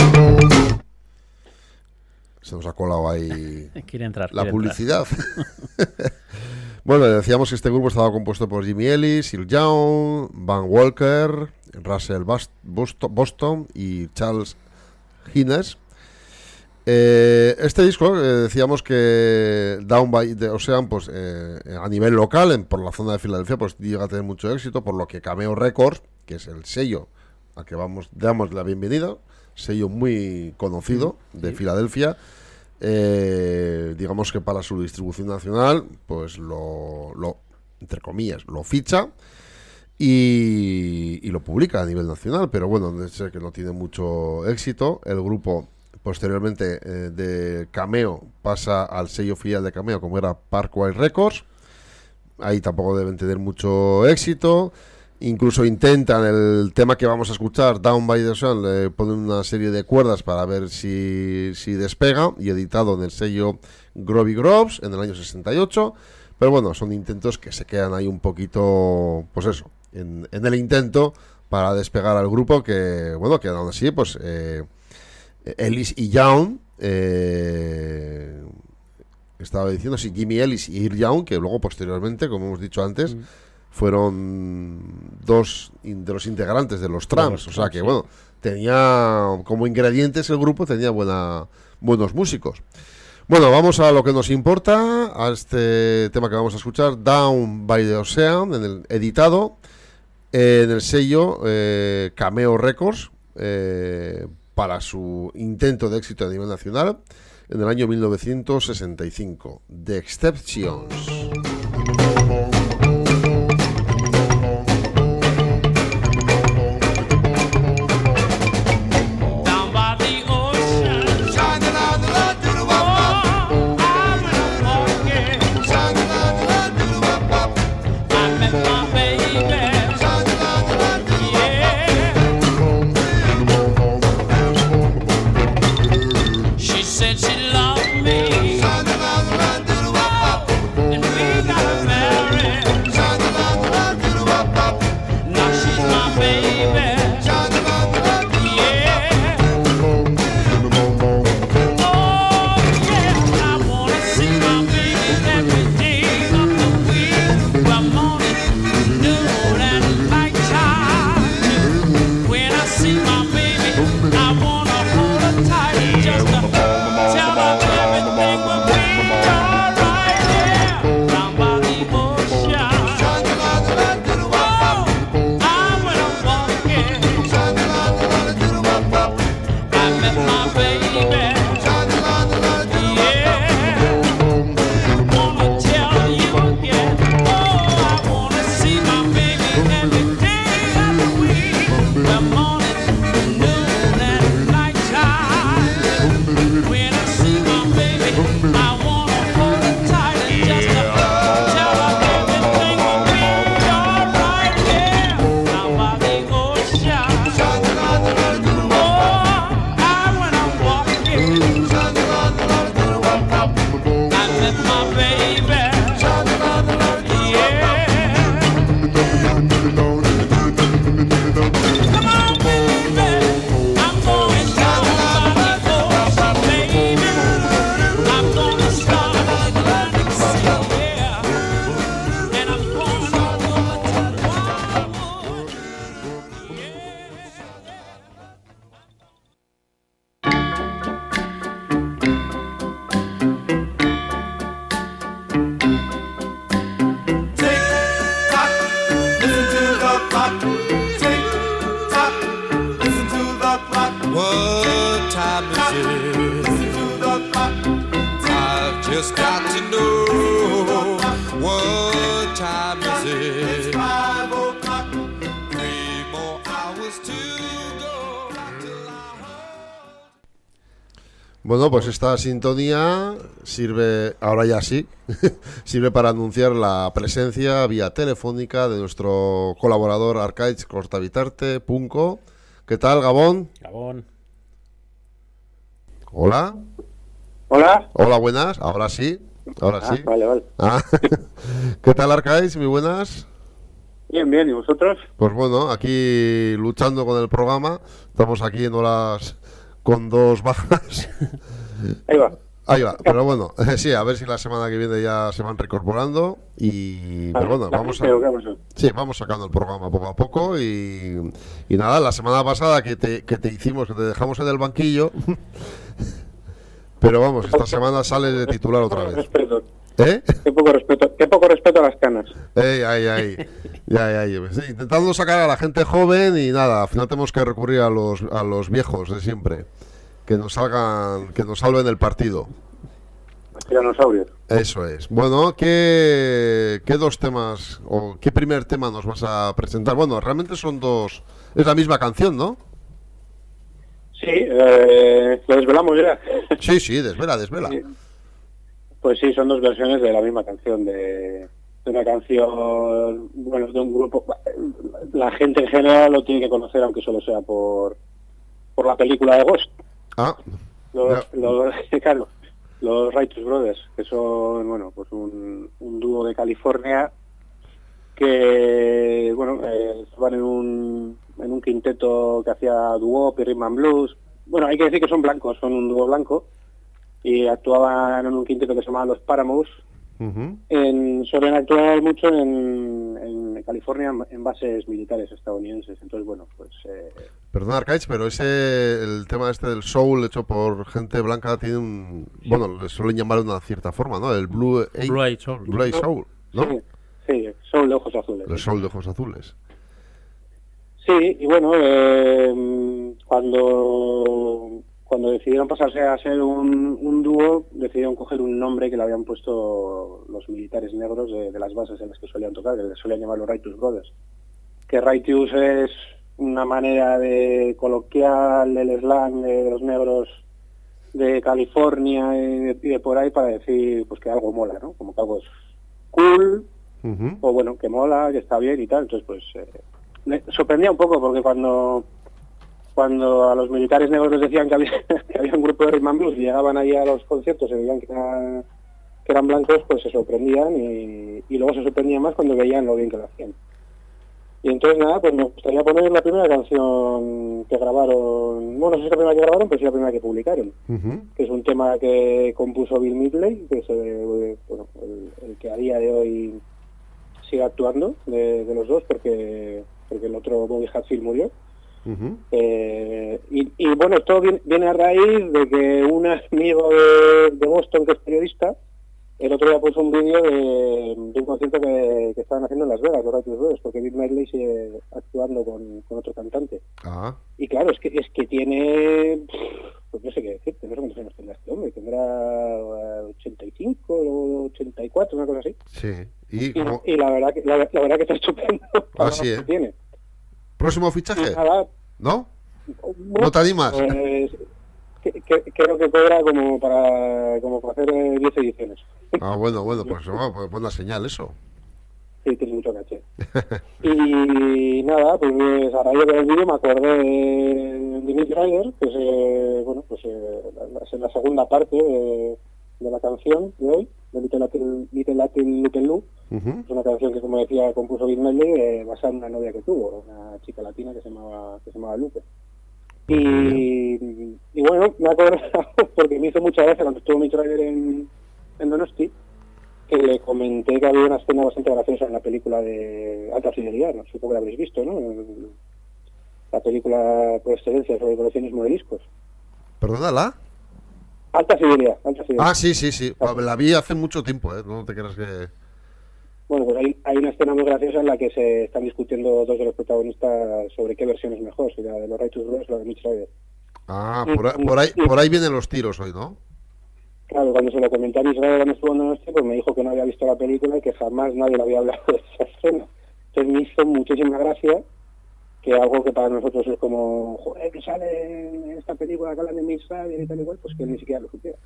Se nos ha colado ahí Quiere entrar. la quiere publicidad. Bueno, decíamos que este grupo estaba compuesto por Jimmy Ellis, Earl Young, Van Walker, Russell Bast- Bosto- Boston y Charles Hines. Eh, este disco, eh, decíamos que Down by the Ocean, pues eh, a nivel local, en, por la zona de Filadelfia, pues llega a tener mucho éxito, por lo que Cameo Records, que es el sello al que vamos, damos la bienvenida, sello muy conocido de Filadelfia, eh, digamos que para su distribución nacional, pues lo, lo entre comillas, lo ficha y, y lo publica a nivel nacional, pero bueno, sé que no tiene mucho éxito. El grupo posteriormente eh, de Cameo pasa al sello filial de Cameo, como era Parkway Records. Ahí tampoco deben tener mucho éxito. Incluso intentan el tema que vamos a escuchar, Down by the Ocean, le ponen una serie de cuerdas para ver si, si despega, y editado en el sello Groovy Groves en el año sesenta y ocho. Pero bueno, son intentos que se quedan ahí un poquito, pues eso, en, en el intento para despegar al grupo, que bueno, que aún así, pues eh, Ellis y Young, eh, estaba diciendo, sí, Jimmy Ellis y Earl Young, que luego posteriormente, como hemos dicho antes, mm. fueron dos in, de los integrantes de los Tramps, o sea que sí. Bueno, tenía como ingredientes el grupo, tenía buena, buenos músicos. Bueno, vamos a lo que nos importa, a este tema que vamos a escuchar, Down by the Ocean, en el, editado eh, en el sello eh, Cameo Records, eh, para su intento de éxito a nivel nacional. en el año mil novecientos sesenta y cinco. The Exceptions. Down by the ocean, shining on the light to the wop wop. Oh, I went walking, shining on the light to the wop wop. I met my baby, shining on the light to the wop wop. She said she loved me, shining on the light to the wop wop. And we got married, shining on the light to the wop wop. Now she's my baby, shining on the light to the What time is it? I've just got to know. What time is it? Three more hours to go. Bueno, pues esta sintonía sirve, ahora ya sí, sirve para anunciar la presencia vía telefónica de nuestro colaborador Arkaitz Cortavitarte, Punco. ¿Qué tal, Gabón? Gabón. Hola. Hola. Hola, buenas. Ahora sí. Ahora Ah, sí. vale, vale. Ah, ¿qué tal, Arkaitz? Muy buenas. Bien, bien. ¿Y vosotros? Pues bueno, aquí luchando con el programa. Estamos aquí en horas con dos bajas. Ahí va. Ahí va, pero bueno, sí, a ver si la semana que viene ya se van reincorporando y pero bueno, vamos a, Pero, ¿qué pasó? sí, vamos sacando el programa poco a poco y, y nada, la semana pasada que te, que te hicimos, que te dejamos en el banquillo, pero vamos, esta semana sales de titular otra vez. Respeto. ¿Eh? Qué poco respeto, qué poco respeto a las canas. Ey, ay, ay, ay, ay, sí, intentando sacar a la gente joven y nada, al final tenemos que recurrir a los, a los viejos de siempre. Que nos salgan, que nos salven el partido. Los tiranosaurios. Eso es. Bueno, ¿qué, qué dos temas o qué primer tema nos vas a presentar? Bueno, realmente son dos. Es la misma canción, ¿no? Sí, eh, lo desvelamos ya. Sí, sí, desvela, desvela. Sí. Pues sí, son dos versiones de la misma canción, de, de una canción, bueno, de un grupo. La gente en general lo tiene que conocer, aunque solo sea por, por la película de Ghost. Ah, Los, ya. los, claro, los Righteous Brothers, que son, bueno, pues un, un dúo de California que, bueno, eh, estaban en un, en un quinteto que hacía doo-wop y rhythm and blues. Bueno, hay que decir que son blancos, son un dúo blanco y actuaban en un quinteto que se llamaba Los Paramours. Ujú. En, suelen actuar mucho en, en California en, en bases militares estadounidenses. Entonces, bueno, pues... Eh, Perdón, Arkaitz, pero ese, el tema este del soul hecho por gente blanca tiene un... Bueno, le suelen llamar de una cierta forma, ¿no? El Blue Age, Blue Age Soul. Blue Age Soul, ¿no? sí, sí, soul de ojos azules. El soul de ojos azules. Sí, y bueno, eh, cuando cuando decidieron pasarse a ser un, un dúo, decidieron coger un nombre que le habían puesto los militares negros de, de las bases en las que solían tocar, que les solían llamar los Righteous Brothers. Que Righteous es una manera de coloquial del slang de los negros de California y de, y de por ahí para decir pues que algo mola, ¿no? Como que algo es cool, Ujú. o bueno, que mola, que está bien y tal. Entonces, pues, eh, me sorprendía un poco porque cuando cuando a los militares negros les decían que había, que había un grupo de rhythm and blues y llegaban ahí a los conciertos y veían que, era- que eran blancos, pues se sorprendían y, y luego se sorprendían más cuando veían lo bien que lo hacían. Y entonces, nada, pues me gustaría poner la primera canción que grabaron, bueno, no sé si es la primera que grabaron, pero sí la primera que publicaron, Ujú. que es un tema que compuso Bill Midley, que es eh, bueno, el, el que a día de hoy sigue actuando de, de los dos, porque porque el otro Bobby Hatfield murió. Ujú. Eh, y, y bueno, todo viene, viene a raíz de que un amigo de, de Boston, que es periodista, el otro día puso un vídeo de, de un concierto que, que estaban haciendo en Las Vegas, los Righteous Brothers, porque Bill Medley sigue actuando con, con otro cantante. Ah, Y claro, es que es que tiene, pues no sé qué decirte, no sé cuántos años tendrá este hombre, tendrá eh, ochenta y cinco o ochenta y cuatro, una cosa así. sí. ¿Y Y, cómo? y la verdad que la, la verdad que está estupendo. para sí, lo que ¿eh? tiene. ¿Próximo Y fichaje? nada, ¿No? bueno, ¿No te animas? Pues, que- que- creo que cobra como para como para hacer eh, diez ediciones. Ah, bueno, bueno, pues, no, pues buena señal eso. Sí, tiene mucho caché. Y nada, pues a raíz del vídeo me acordé de Dimitri Ryder, que es eh, bueno, pues eh, la, es la segunda parte de, de la canción de hoy, de Little Latin, Little Latin Little Lou. Ujú. Es una canción que, como decía, compuso Bill Medley, eh, basada en una novia que tuvo, una chica latina que se llamaba que se llamaba Lupe. Y, y bueno, me acuerdo porque me hizo mucha gracia cuando estuvo Mitch Ryder en, en Donosti, que le comenté que había una escena bastante graciosa en la película de Alta Fidelidad, ¿no? Supongo que la habréis visto, ¿no? El- la película por excelencia sobre coleccionismo de discos. ¿Perdónala? Alta Fidelidad, Alta Fidelidad. Ah, sí, sí, sí. La vi hace mucho tiempo, ¿eh? No te creas que... Bueno, pues hay, hay una escena muy graciosa en la que se están discutiendo dos de los protagonistas sobre qué versión es mejor, si la de los Righteous Brothers o la de Mitch Ryder. Ah, por ahí, por ahí, por ahí vienen los tiros hoy, ¿no? Claro, cuando se lo comenté a Mitch Ryder cuando estuvo en Donosti, pues me dijo que no había visto la película y que jamás nadie le había hablado de esa escena. Entonces me hizo muchísima gracia que algo que para nosotros es como, joder, que sale en esta película que hablan de Mitch Ryder y tal igual, pues que él ni siquiera lo supiera.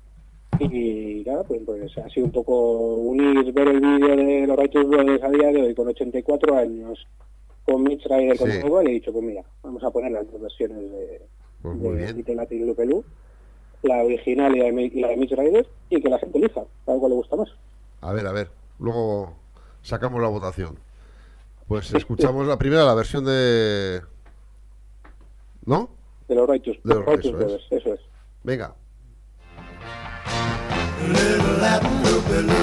Y nada, pues, pues ha sido un poco unir, ver el vídeo de los Righteous Brothers a día de hoy con ochenta y cuatro años, con Mitch Ryder con Sí. todo igual, y he dicho, pues mira, vamos a poner las dos versiones de, Pues muy de bien. Little Latin Lupe Lu, la original y la, de, Mi- y la de Mitch Ryder, y que la gente elija, a cuál le gusta más. A ver, a ver. Luego sacamos la votación. Pues escuchamos la primera, la versión de... ¿No? De los Righteous, De los- Righteous eso es. Brothers, eso es. Venga. Little Latin Lupe Lou.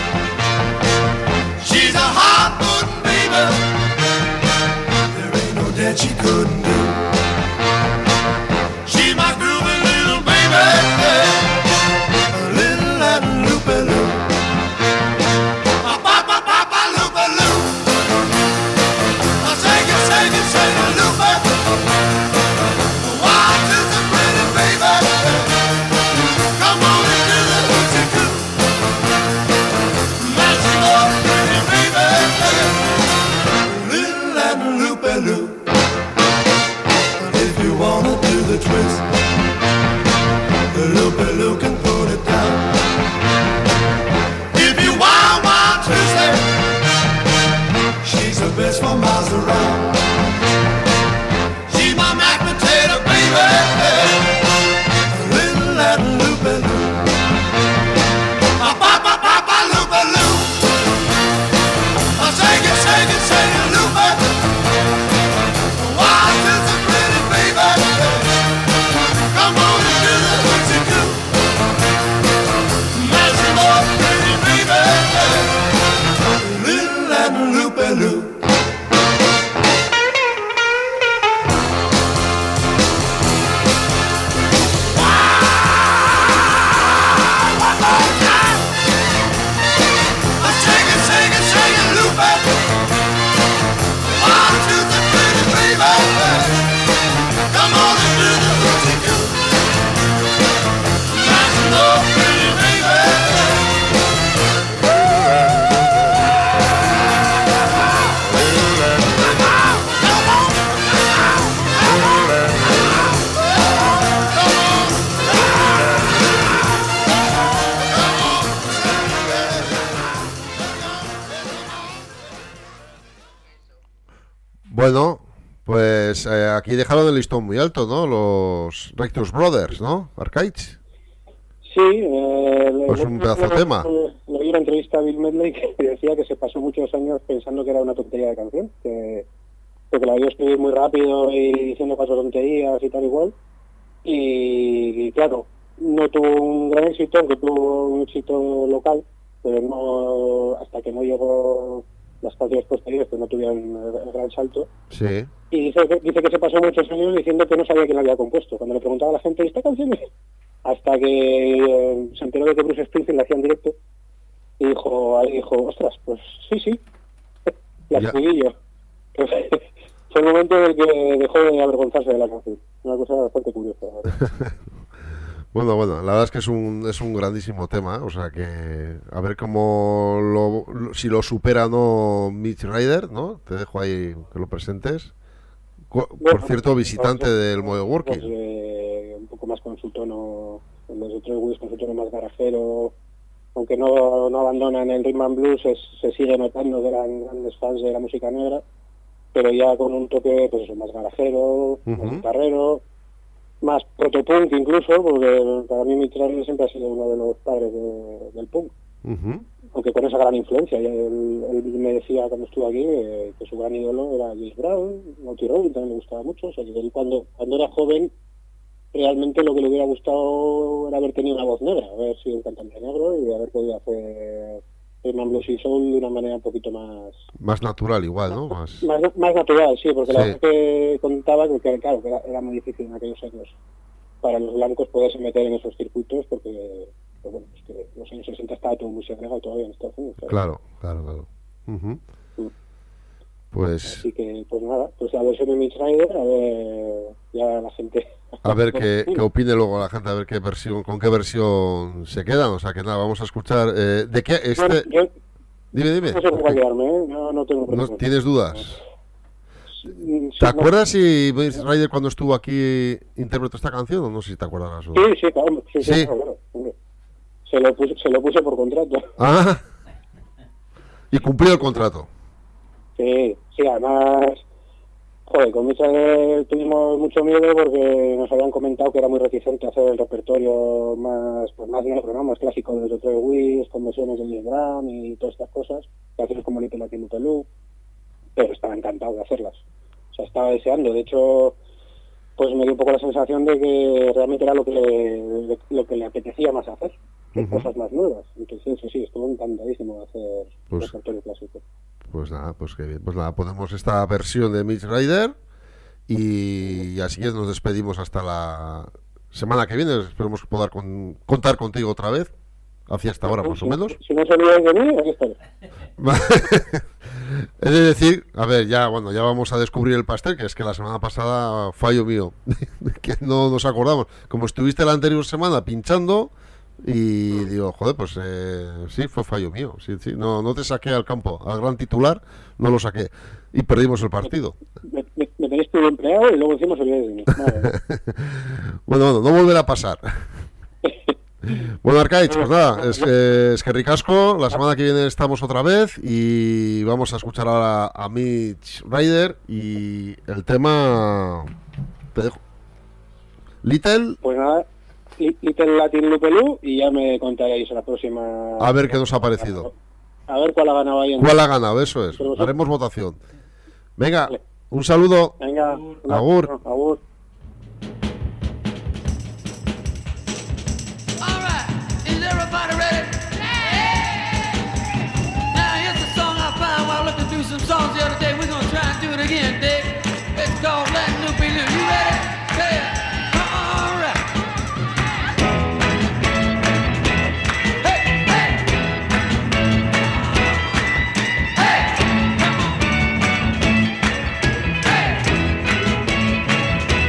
She's a hot-button baby. There ain't no dance she couldn't do. She's my groovy little baby. Little Latin Lupe Lou. Ah, papa, papa, Lupe Lou. Ah, shake it, shake it, shake it, Lupe. Why, just a pretty baby. Come on and do the hoochie coo. Mashing up pretty baby. Little Latin Lupe Lou. And if you wanna do the twist, the Lupe Lou can put it down. If you wild, wild twist it, she's the best for miles around. She's my mashed potato baby. Little Latin Lupe Lou. Ah, papa, papa, Lupe Lou. Ah, shake it, shake it, shake it, Lupe. Why, just a pretty baby. Come on and do the hoochie coo. Mash him up, pretty baby. Little Latin Lupe Lou. Shake it, shake it, shake it, Lupe. One, two, three, pretty baby. Come on and do the hoochie coo. Bueno, pues eh, aquí dejaron el listón muy alto, ¿no? Los Righteous Brothers, ¿no? Arcades. Sí, eh, le- Pues un le- pedazo de le- tema. le- Le vi una entrevista a Bill Medley que decía que se pasó muchos años pensando que era una tontería de canción, que, que la iba a escribir muy rápido y diciendo cuatro tonterías y tal igual. Y, y claro, no tuvo un gran éxito, aunque tuvo un éxito local, pero no hasta que no llegó las canciones posteriores, que no tuvieron el, el gran salto. Sí. Y dice que, dice que se pasó muchos años diciendo que no sabía quién la había compuesto. Cuando le preguntaba a la gente, ¿y esta canción es? Hasta que eh, se enteró de que Bruce Springsteen la hacía en directo y dijo, ahí dijo, ostras, pues sí, sí, la Ya. escribí yo. Pues, fue el momento en el que dejó de avergonzarse de la canción. Una cosa bastante curiosa, la verdad. Bueno, bueno, la verdad es que es un, es un grandísimo tema, o sea que a ver cómo lo, lo- si lo supera o no Mitch Ryder, ¿no? Te dejo ahí que lo presentes. Cu- Bueno, Por cierto, visitante pues, del Model pues, Working. eh, un poco más con su tono, en los otros Wiz con su tono más garajero, aunque no, no abandonan el rhythm and blues, es- se sigue notando que eran grandes fans de la música negra, pero ya con un toque pues eso, más garajero, más Ujú. guitarrero, más protopunk incluso, porque para mí Mitch Ryder siempre ha sido uno de los padres de- del punk, Ujú. aunque con esa gran influencia. Y él, él me decía cuando estuvo aquí eh, que su gran ídolo era James Brown, Monty Rollins también le gustaba mucho, o sea que él cuando, cuando era joven realmente lo que le hubiera gustado era haber tenido una voz negra, haber sido un cantante negro y haber podido hacer rhythm and blues y soul de una manera un poquito más Más natural igual, ¿no? Más... más, más natural, sí, porque la Sí. verdad que contaba que, que, claro, que era, era muy difícil en aquellos años para los blancos poderse meter en esos circuitos porque, pues bueno, es que en los años sesenta estaba todo muy segregado todavía en Estados Unidos. Claro, claro, claro. Ujú. Pues Así que, pues nada, pues la versión de Mitch Ryder, a ver, ya la gente... a ver qué, qué opine luego la gente, a ver qué versión, con qué versión se quedan. O sea que nada, vamos a escuchar. Eh, ¿De qué? Yo, Este... yo Dime, dime. no sé cómo va a quedarme, ¿eh? No, no tengo ¿No problema. tienes dudas? Sí, ¿Te no- acuerdas si Mitch Ryder cuando estuvo aquí interpretó esta canción o no sé si te acuerdas? o- Sí, sí, claro, sí, sí, Sí. claro, claro, hombre. Se lo puse, se lo puse por contrato. Ah, y cumplió el contrato. Sí, sí, además, joder, con Mitch Ryder tuvimos mucho miedo porque nos habían comentado que era muy reticente a hacer el repertorio más, pues más negro, ¿no? Más clásico de los Detroit Wiz, con versiones de James Brown y todas estas cosas, canciones como Little Latin Pelú, pero estaba encantado de hacerlas. O sea, estaba deseando. De hecho, pues me dio un poco la sensación de que realmente era lo que le, lo que le apetecía más hacer, que Ujú. cosas más nuevas. Entonces, sí, sí, estuvo encantadísimo de hacer Pues- repertorio clásico. Pues nada, pues que bien. Pues nada, ponemos esta versión de Mitch Ryder y así es, nos despedimos hasta la semana que viene. Esperemos poder con- contar contigo otra vez, hacia esta hora más o Si- menos. Si no se olvidáis de mí, aquí estaré. He de decir, a ver, ya bueno, ya vamos a descubrir el pastel, que es que la semana pasada fallo mío, que no nos acordamos. Como estuviste la anterior semana pinchando y digo, joder, pues eh, sí, fue fallo mío. Sí, sí, no, no te saqué al campo, al gran titular, no lo saqué y perdimos el partido. Me, me, me tenéis todo empleado y luego encima os olvidáis de mí. Madre mía. Bueno, bueno, no volverá a pasar. Bueno, Arcaich, pues nada, es, eh, es que ricasco. La semana que viene estamos otra vez y vamos a escuchar ahora a Mitch Ryder y el tema. Te dejo. Little, Pues nada, Li- Little Latin Lupelú y ya me contaréis la próxima. a ver qué nos ha parecido. A ver cuál ha ganado ahí. En... ¿Cuál ha ganado? Eso es. Haremos votación. Venga, un saludo. Venga, un Agur. abrazo, agur. All right, is everybody ready? Now here's a song I found while looking through some songs the other day. We're gonna try and do it again, Dave. It's called Latin Loopy Loo. You ready? Yeah. All right. Hey, hey. Hey, come on. Hey.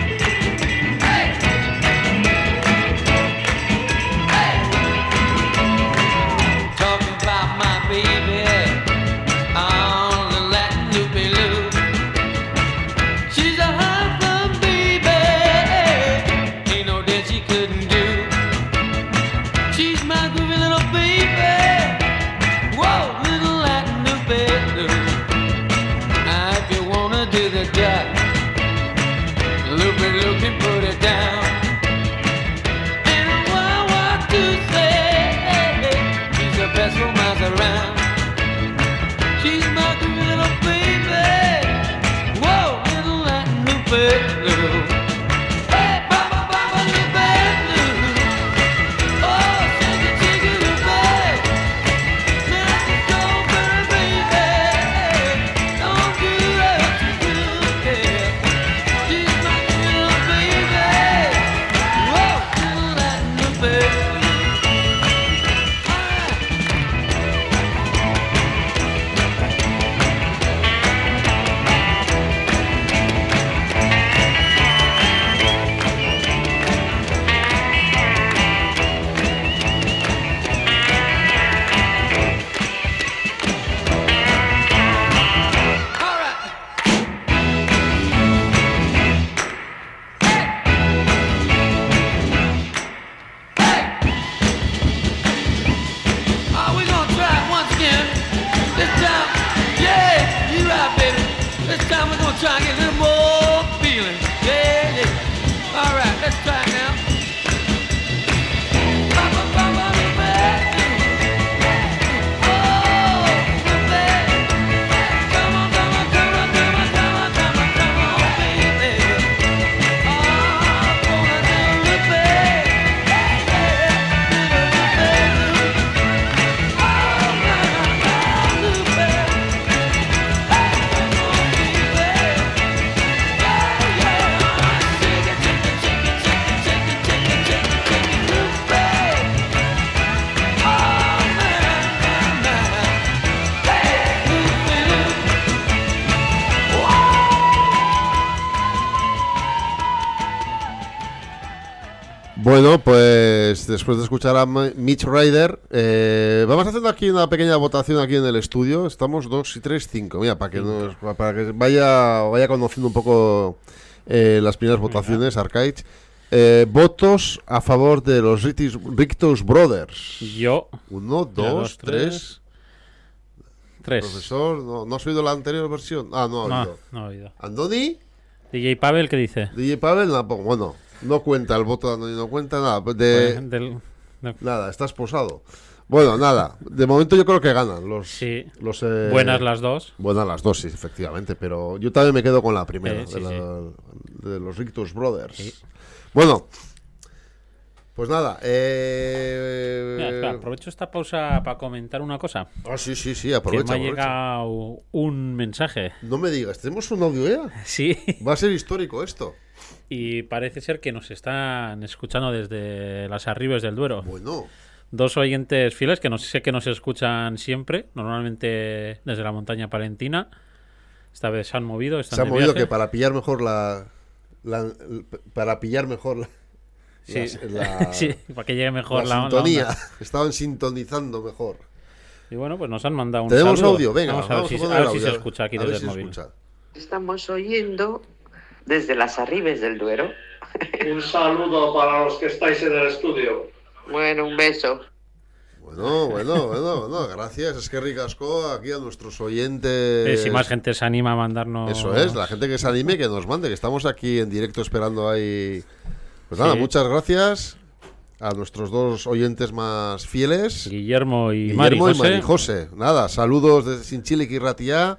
Bueno, pues después de escuchar a M- Mitch Ryder, eh, vamos haciendo aquí una pequeña votación aquí en el estudio. Estamos dos y tres, cinco. Mira, para que nos, para que vaya vaya conociendo un poco eh, las primeras votaciones, Arcade. Eh, votos a favor de los Ritis- Rictus Brothers. Yo. Uno, dos, dos, tres. Tres. Profesor, ¿no, ¿no has oído la anterior versión? Ah, no, ha No, oído. no he oído. Andoni, D J Pavel, ¿qué dice? D J Pavel, tampoco. Bueno, no cuenta el voto de Andoni, no cuenta nada. De, Pues, del- de- Nada, está esposado. Bueno, nada. De momento yo creo que ganan los. Sí. los eh, Buenas las dos. Buenas las dos, sí, efectivamente. Pero yo también me quedo con la primera, Eh, sí, de, la- sí. de los Rictus Brothers. Sí. Bueno, pues nada. Eh... Mira, espera, aprovecho esta pausa para comentar una cosa. Ah, sí, sí, sí, Que aprovecha. me ha aprovecha. llegado un mensaje. No me digas, ¿tenemos un audio ya? Sí. Va a ser histórico esto. Y parece ser que nos están escuchando desde las Arribes del Duero. Bueno, Dos oyentes fieles que no sé que nos escuchan siempre, normalmente desde la montaña palentina. Esta vez se han movido. Están se ha de movido viaje. que para pillar mejor la. la- l- para pillar mejor la. Sí. la- la- Sí, para que llegue mejor la la, la sintonía. onda. Estaban sintonizando mejor. Y bueno, pues nos han mandado un Tenemos saludo. audio, venga, Vamos a ver, si, poner a ver el si se audio. escucha aquí A ver desde si el se móvil. escucha. Estamos oyendo desde las Arribes del Duero. Un saludo para los que estáis en el estudio. Bueno, un beso. Bueno, bueno, bueno, bueno, gracias. Es que ricasco aquí a nuestros oyentes. Eh, si más gente se anima a mandarnos. Eso es, la gente que se anime, que nos mande, que estamos aquí en directo esperando ahí. Pues nada, Sí. muchas gracias a nuestros dos oyentes más fieles. Guillermo y Guillermo Mari y José. Mari José. Nada, saludos desde Sinchilic y Ratia.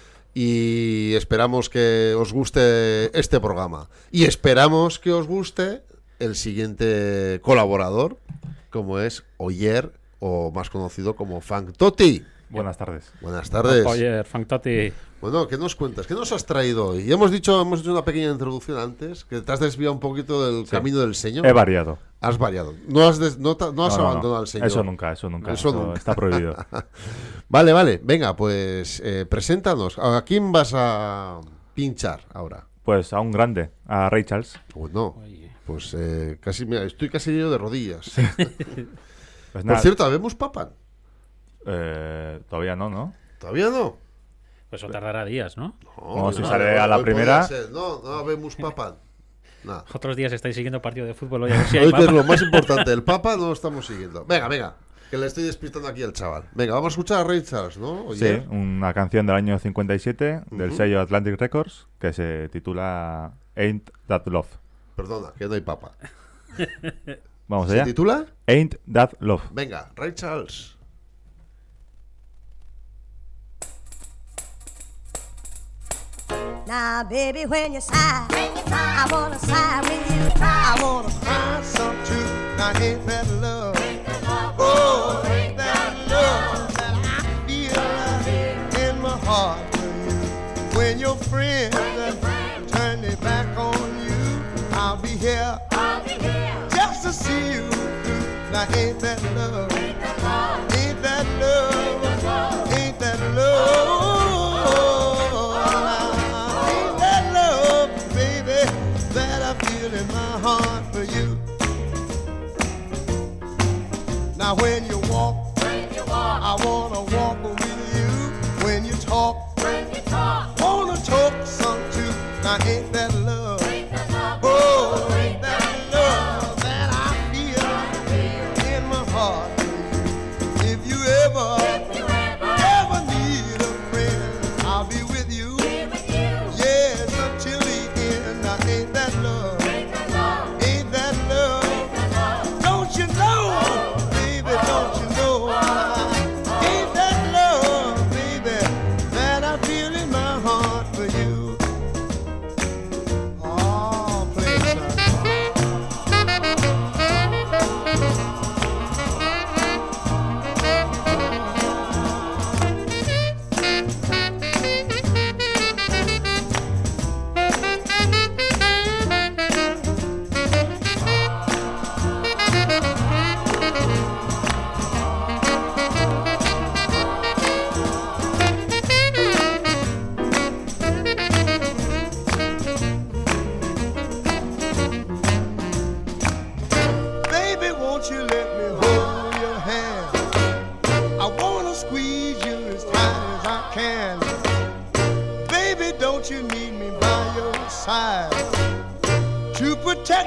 Y esperamos que os guste este programa. Y esperamos que os guste el siguiente colaborador, como es Oyer, o más conocido como Funk Toti. Buenas tardes. Buenas tardes. Oye, Fantati. Bueno, ¿qué nos cuentas? ¿Qué nos has traído hoy? Y hemos dicho, hemos hecho una pequeña introducción antes, que te has desviado un poquito del Sí. camino del Señor. He variado. Has variado. No has, des- no ta- no has No, no, no. abandonado al Señor. Eso nunca, eso nunca. Eso Eso nunca. está prohibido. Vale, vale. Venga, pues eh, preséntanos. ¿A quién vas a pinchar ahora? Pues a un grande, a Ray Charles. Bueno, Oye. pues eh, casi, mira, estoy casi yo de rodillas. Pues Por nada, cierto, ¿habemos papan? eh, todavía no, ¿no? ¿Todavía no? Pues eso tardará días, ¿no? No, No, si vale, sale hoy- a la hoy podría primera. ser. No, no habemos papan. Nada. Otros días estáis siguiendo partido de fútbol. Oye, a ver si hay Hoy que es papa. lo más importante, el Papa no lo estamos siguiendo. Venga, venga, que le estoy despistando aquí al chaval. Venga, vamos a escuchar a Ray Charles, ¿no? Oye. Sí, una canción del año cincuenta y siete del Ujú. sello Atlantic Records que se titula Ain't That Love. Perdona, que no hay Papa. Vamos ¿Se allá. titula? Ain't That Love. Venga, Ray Charles. Now, baby, when you sigh, I wanna sigh with you. I wanna cry some too. Now ain't that love? Oh, ain't that love that I feel in my heart for you? When your friends turn their back on you, I'll be here just to see you through. Now ain't that love? Ain't that love? Ain't that love? Now, ain't that love, baby, that I feel in my heart for you? Now when you walk, I wanna walk with you. When you talk, wanna talk some too. Now ain't that love? Oh, ain't that love that I feel in my heart? If you ever, ever need a friend, I'll be with you. Yes, until the end. Now ain't that love? Ain't that love? Don't you know, baby, don't you know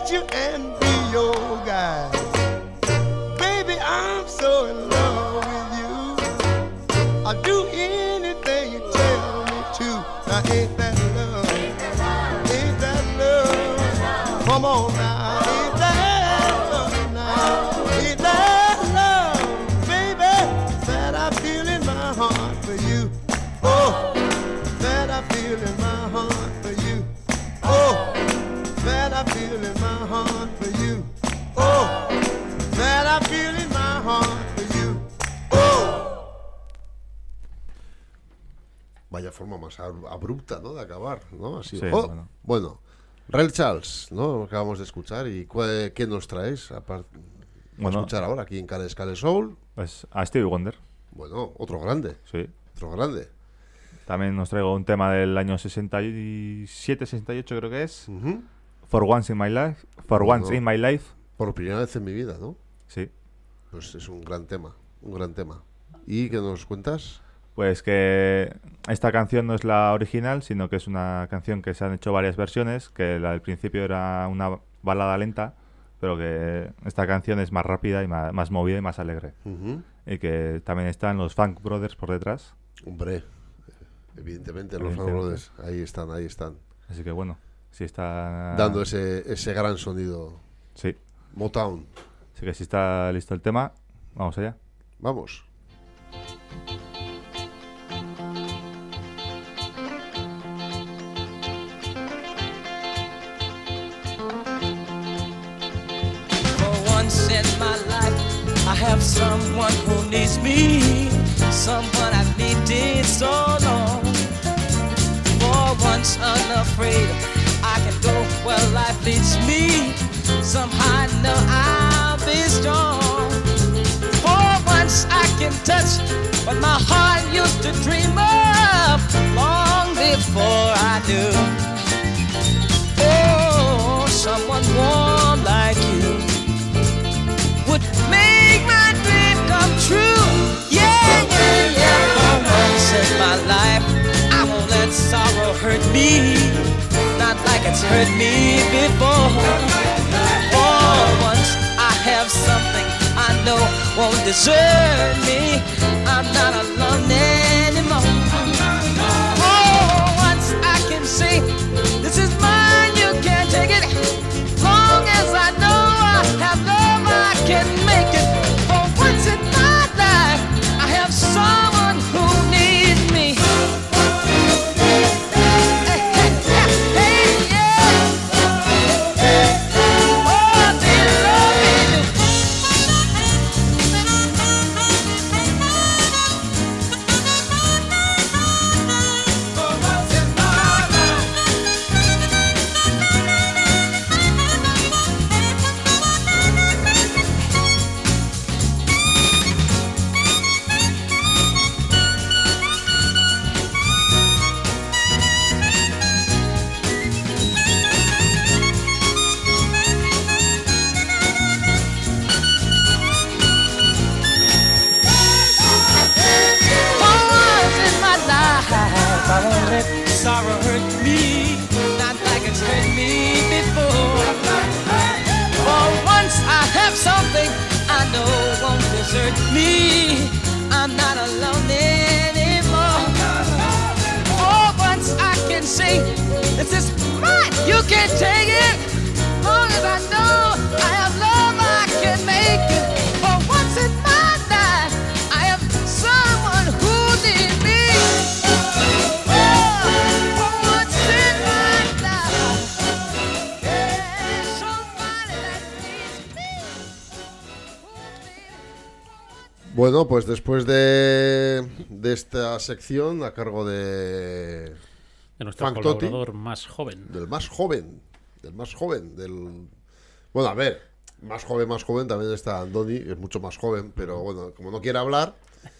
meet you and be your guy. Baby, I'm so in love with you. I'll do anything you tell me to. Now ain't that love? Ain't that love? Come on now, ain't that love now? Ain't that love, baby, that I feel in my heart for you? Oh, that I feel in my heart for you. Oh, that I feel in my heart for you. Oh, that I feel in my heart for you. Oh. Vaya forma más ab- abrupta, ¿no? De acabar, ¿no? Así. Sí, Oh, bueno. bueno, Ray Charles, ¿no? Acabamos de escuchar. ¿Y cuál- qué nos traes? Aparte, Bueno. a escuchar ahora aquí en Cale Scale Soul. Pues a Stevie Wonder. Bueno, otro grande. Sí. Otro grande. También nos traigo un tema del año sesenta y siete, sesenta y ocho creo que es. Ujú. For Once in My Life. For Bueno. Once in My Life. Por primera vez en mi vida, ¿no? Sí. Pues es un gran tema, un gran tema. ¿Y qué nos cuentas? Pues que esta canción no es la original, sino que es una canción que se han hecho varias versiones, que la del principio era una balada lenta, pero que esta canción es más rápida y más, más movida y más alegre. Ujú. Y que también están los Funk Brothers por detrás. Hombre, evidentemente los Evidentemente. Brothers, ahí están, ahí están. Así que bueno, si está... Dando ese, ese gran sonido. Sí. Motown. Así que si está listo el tema, vamos allá. Vamos. For once in my life, I have someone who needs me, someone I've needed so long. For once unafraid, I can go where life leads me. Somehow I know I'll be strong. For once I can touch what my heart used to dream of long before I knew. Oh, someone warm like you would make my dream come true. Yeah, yeah, yeah. For once in my life, I won't let sorrow hurt me, not like it's hurt me before. For once I have something I know won't desert me. I'm not alone anymore. For once I can say, this is mine, you can't take it. Long as I know I have love, I can make it. For once in my life, I have someone who needs me. Hey, hey, yeah, hey, yeah. Oh, they love me. For once in my life. For once in my life, I won't let sorrow hurt me, not like it's hurt me before. For once I have something I know won't desert me. I'm not alone anymore. For once I can say, this is mine, you can't take it. Long as I know I have love, I can make it. For once in my life, I have someone who needs me. Oh, for once in my life, yeah, somebody that needs me. Bueno, pues después de, de esta sección a cargo de, De nuestro Funk Toti, colaborador más joven. del más joven, del más joven, del... Bueno, a ver, más joven, más joven también está Andoni, es mucho más joven, pero bueno, como no quiere hablar...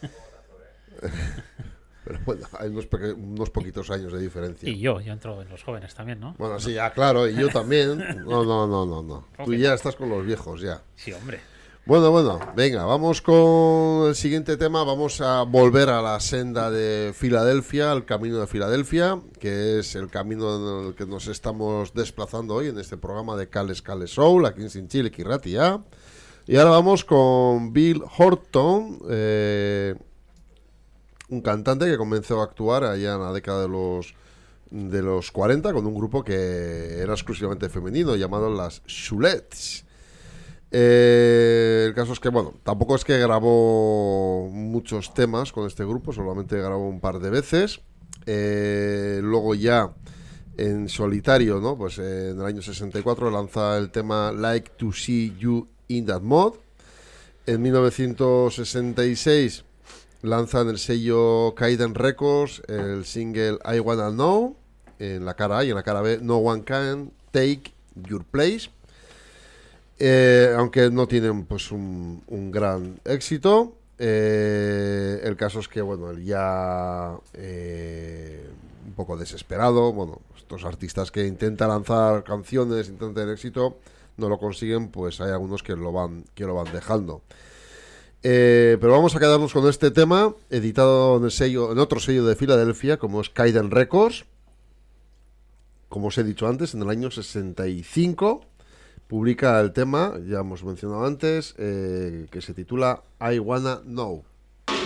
Pero bueno, hay unos, peque- unos poquitos años de diferencia. Y yo, yo entro en los jóvenes también, ¿no? Bueno, sí, ya, claro, y yo también. No, no, no, no, no. Tú ya estás con los viejos, ya. Sí, hombre. Bueno, bueno, venga, vamos con el siguiente tema. Vamos a volver a la senda de Filadelfia, al camino de Filadelfia, que es el camino en el que nos estamos desplazando hoy en este programa de Cales Cales Soul, aquí en Sin Chile Kirratia. Y ahora vamos con Bill Horton, eh, un cantante que comenzó a actuar allá en la década de los de los cuarenta con un grupo que era exclusivamente femenino llamado las Chulettes. Eh, el caso es que, bueno, tampoco es que grabó muchos temas con este grupo, solamente grabó un par de veces. Eh, luego ya en solitario, ¿no? Pues eh, en el año sesenta y cuatro lanza el tema Like to See You in That Mode. En mil novecientos sesenta y seis lanza en el sello Kaiden Records el single I Wanna Know, en la cara A, y en la cara B No One Can Take Your Place. Eh, aunque no tienen pues un, un gran éxito. Eh, el caso es que, bueno, él ya eh, un poco desesperado, bueno, estos artistas que intentan lanzar canciones, intentan tener éxito, no lo consiguen, pues hay algunos que lo van, que lo van dejando. Eh, pero vamos a quedarnos con este tema, editado en el sello, en otro sello de Filadelfia, como es Kaiden Records, como os he dicho antes, en el año sesenta y cinco. Publica el tema, ya hemos mencionado antes, eh, que se titula I Wanna Know. Tell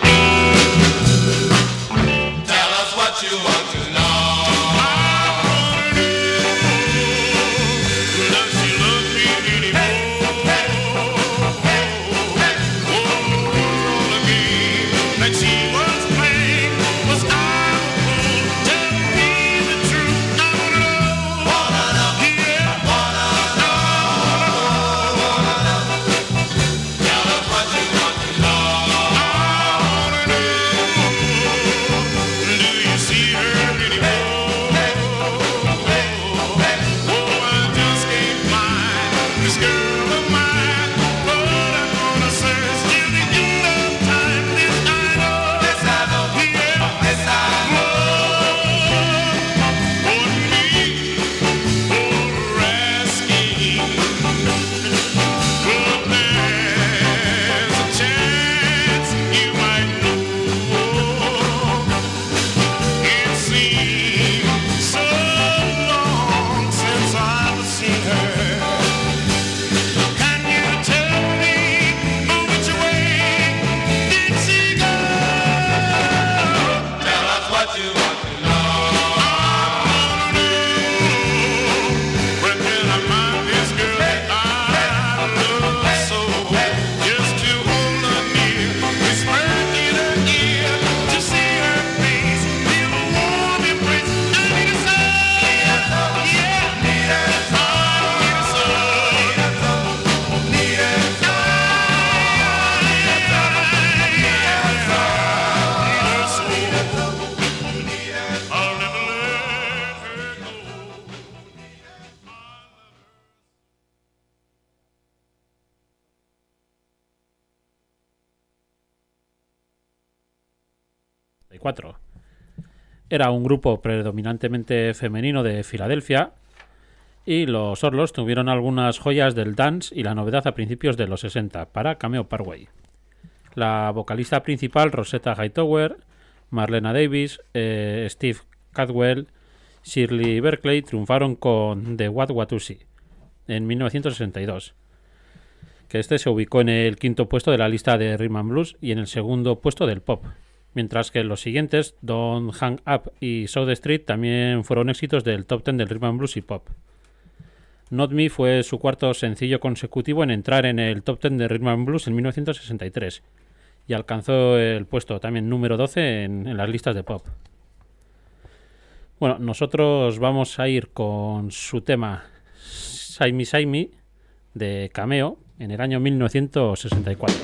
us what you want to know. Does she love me anymore? Oh, the game that she was playing was out. Tell me the truth, I wanna know. Yeah, wanna Era un grupo predominantemente femenino de Filadelfia y los Orlos tuvieron algunas joyas del dance y la novedad a principios de los sesenta para Cameo Parkway. La vocalista principal, Rosetta Hightower, Marlena Davis, eh, Steve Cadwell, Shirley Berkeley triunfaron con The What What To See en mil novecientos sesenta y dos, que este se ubicó en el quinto puesto de la lista de Rhythm and Blues y en el segundo puesto del pop, mientras que los siguientes, Don't Hang Up y South Street, también fueron éxitos del top ten del Rhythm and Blues y pop. Not Me fue su cuarto sencillo consecutivo en entrar en el top ten de Rhythm and Blues en mil novecientos sesenta y tres y alcanzó el puesto también número doce en, en las listas de pop. Bueno, nosotros vamos a ir con su tema Say Me, Say Me de Cameo en el año mil novecientos sesenta y cuatro.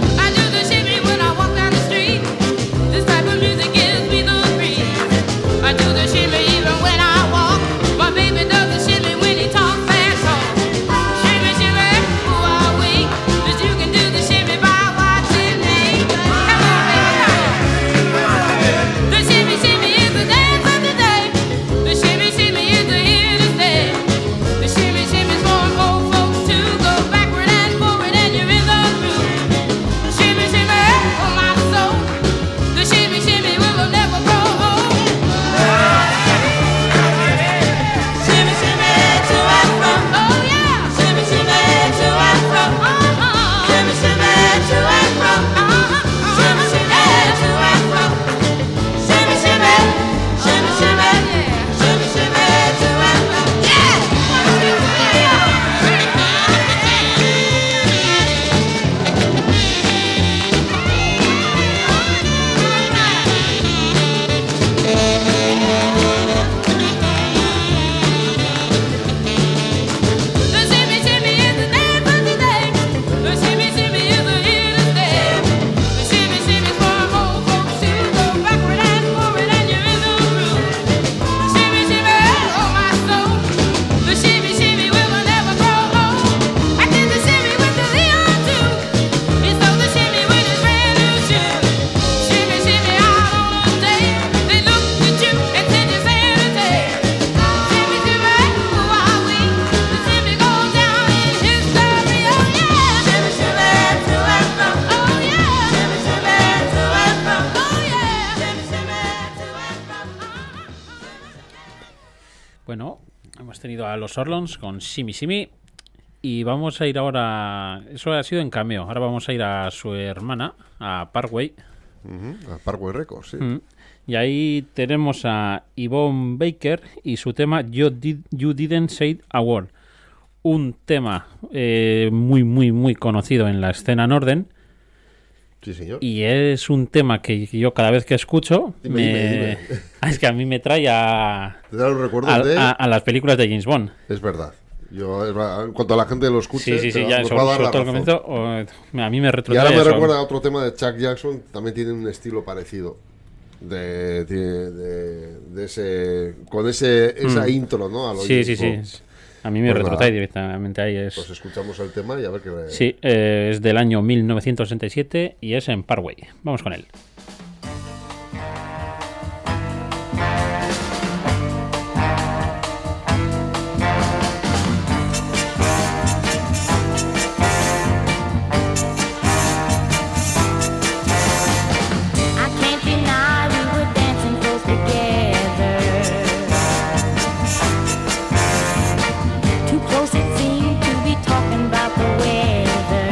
I Bueno, hemos tenido a los Orlons con Simi Simi y vamos a ir ahora, eso ha sido en cameo, ahora vamos a ir a su hermana, a Parkway. Uh-huh, a Parkway Records, sí. Mm. Y ahí tenemos a Yvonne Baker y su tema You, Did, you Didn't Say a Word. Un tema eh, muy, muy, muy conocido en la escena Norden. Sí, señor. Y es un tema que yo cada vez que escucho Dime, me... dime, dime. es que a mí me trae a, ¿Te da los recuerdos a, de...? a, a las películas de James Bond. Es verdad. Yo, es verdad, en cuanto a la gente lo escuche, Sí, sí, sí, te- ya, nos sobre, va a dar sobre la todo el razón. comienzo, o- a mí me Y retrotrae ahora me eso. recuerda a otro tema de Chuck Jackson, también tiene un estilo parecido. De, de, de, de ese con ese esa Mm. intro, ¿no? A lo Sí, sí, James sí. Bond. A mí me Pues retrotrae nada, directamente ahí. Es... Pues escuchamos el tema y a ver qué le... Sí, eh, es del año mil novecientos sesenta y siete y es en Parkway. Vamos con él. I can't deny we were dancing close together. Too close it seemed to be talking about the weather.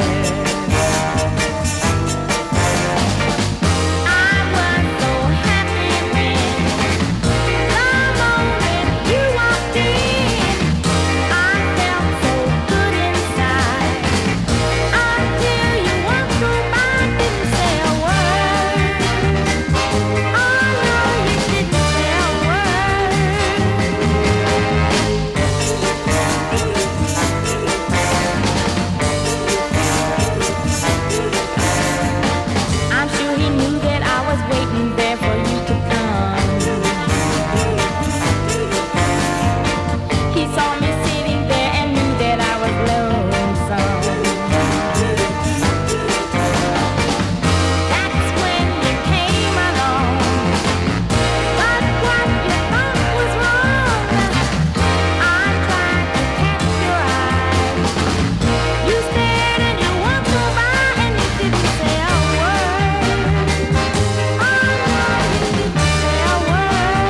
I was so happy when the moment you walked in. I felt so good inside until you walked through my didn't say a word. Oh no, you didn't say a word. I'm sure he knew that I was waiting there for you to come. He saw me sitting there and knew that I was lonesome. That's when you came along. But what you thought was wrong, I tried to catch your eye. You stared and you walked so by and you didn't say a word. Oh no, you didn't say a word.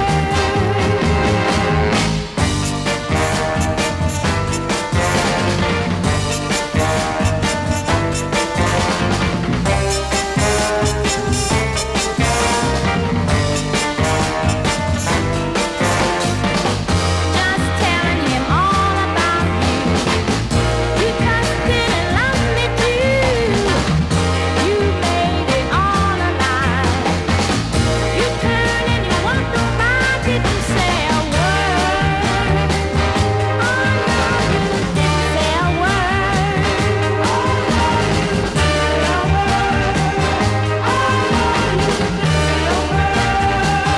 Just telling him all about you. You just didn't love me too. You made it all alive. You turned and you walked on by, didn't say a word. Oh no, you didn't say a word. Oh no, you didn't say a word. Oh no, you didn't say a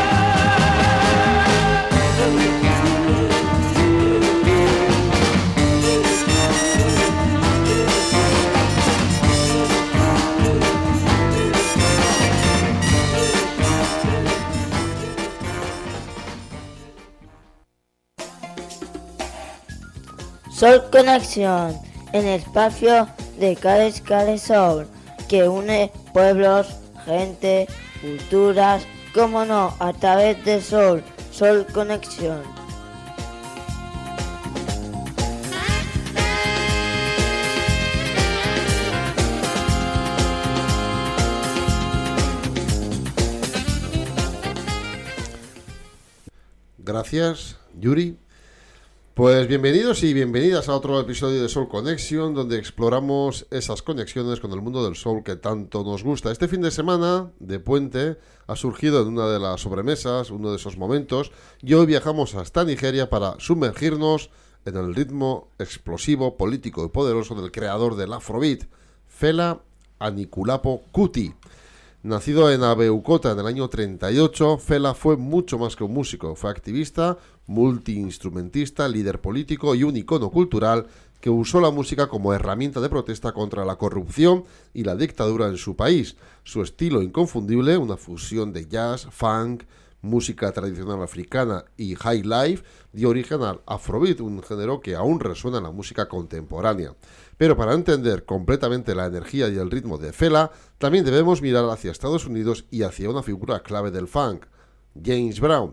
Soul Conexión, el espacio de Cales Cales Soul, que une pueblos, gente, culturas, como no, a través de Soul, Soul Conexión. Gracias, Yuri. Pues bienvenidos y bienvenidas a otro episodio de Soul Connection, donde exploramos esas conexiones con el mundo del soul que tanto nos gusta. Este fin de semana, de puente, ha surgido en una de las sobremesas, uno de esos momentos, y hoy viajamos hasta Nigeria para sumergirnos en el ritmo explosivo, político y poderoso del creador del Afrobeat, Fela Anikulapo Kuti. Nacido en Abeokuta en el año treinta y ocho, Fela fue mucho más que un músico. Fue activista, multiinstrumentista, líder político y un icono cultural que usó la música como herramienta de protesta contra la corrupción y la dictadura en su país. Su estilo inconfundible, una fusión de jazz, funk, música tradicional africana y high life, dio origen al Afrobeat, un género que aún resuena en la música contemporánea. Pero para entender completamente la energía y el ritmo de Fela, también debemos mirar hacia Estados Unidos y hacia una figura clave del funk, James Brown.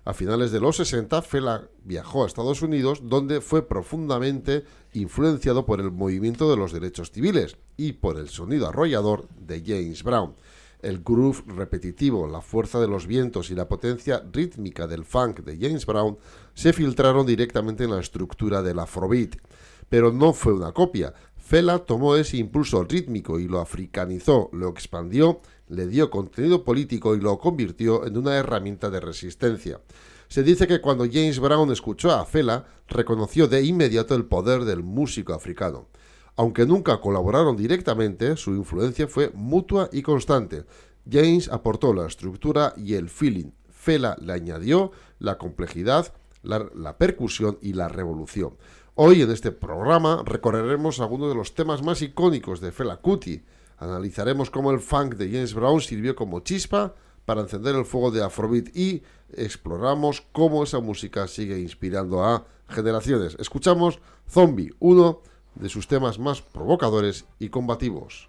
A finales de los sesenta, Fela viajó a Estados Unidos, donde fue profundamente influenciado por el movimiento de los derechos civiles y por el sonido arrollador de James Brown. El groove repetitivo, la fuerza de los vientos y la potencia rítmica del funk de James Brown se filtraron directamente en la estructura del Afrobeat. Pero no fue una copia. Fela tomó ese impulso rítmico y lo africanizó, lo expandió, le dio contenido político y lo convirtió en una herramienta de resistencia. Se dice que cuando James Brown escuchó a Fela, reconoció de inmediato el poder del músico africano. Aunque nunca colaboraron directamente, su influencia fue mutua y constante. James aportó la estructura y el feeling. Fela le añadió la complejidad, la, la percusión y la revolución. Hoy en este programa recorreremos algunos de los temas más icónicos de Fela Kuti. Analizaremos cómo el funk de James Brown sirvió como chispa para encender el fuego de Afrobeat y exploramos cómo esa música sigue inspirando a generaciones. Escuchamos Zombie, uno de sus temas más provocadores y combativos.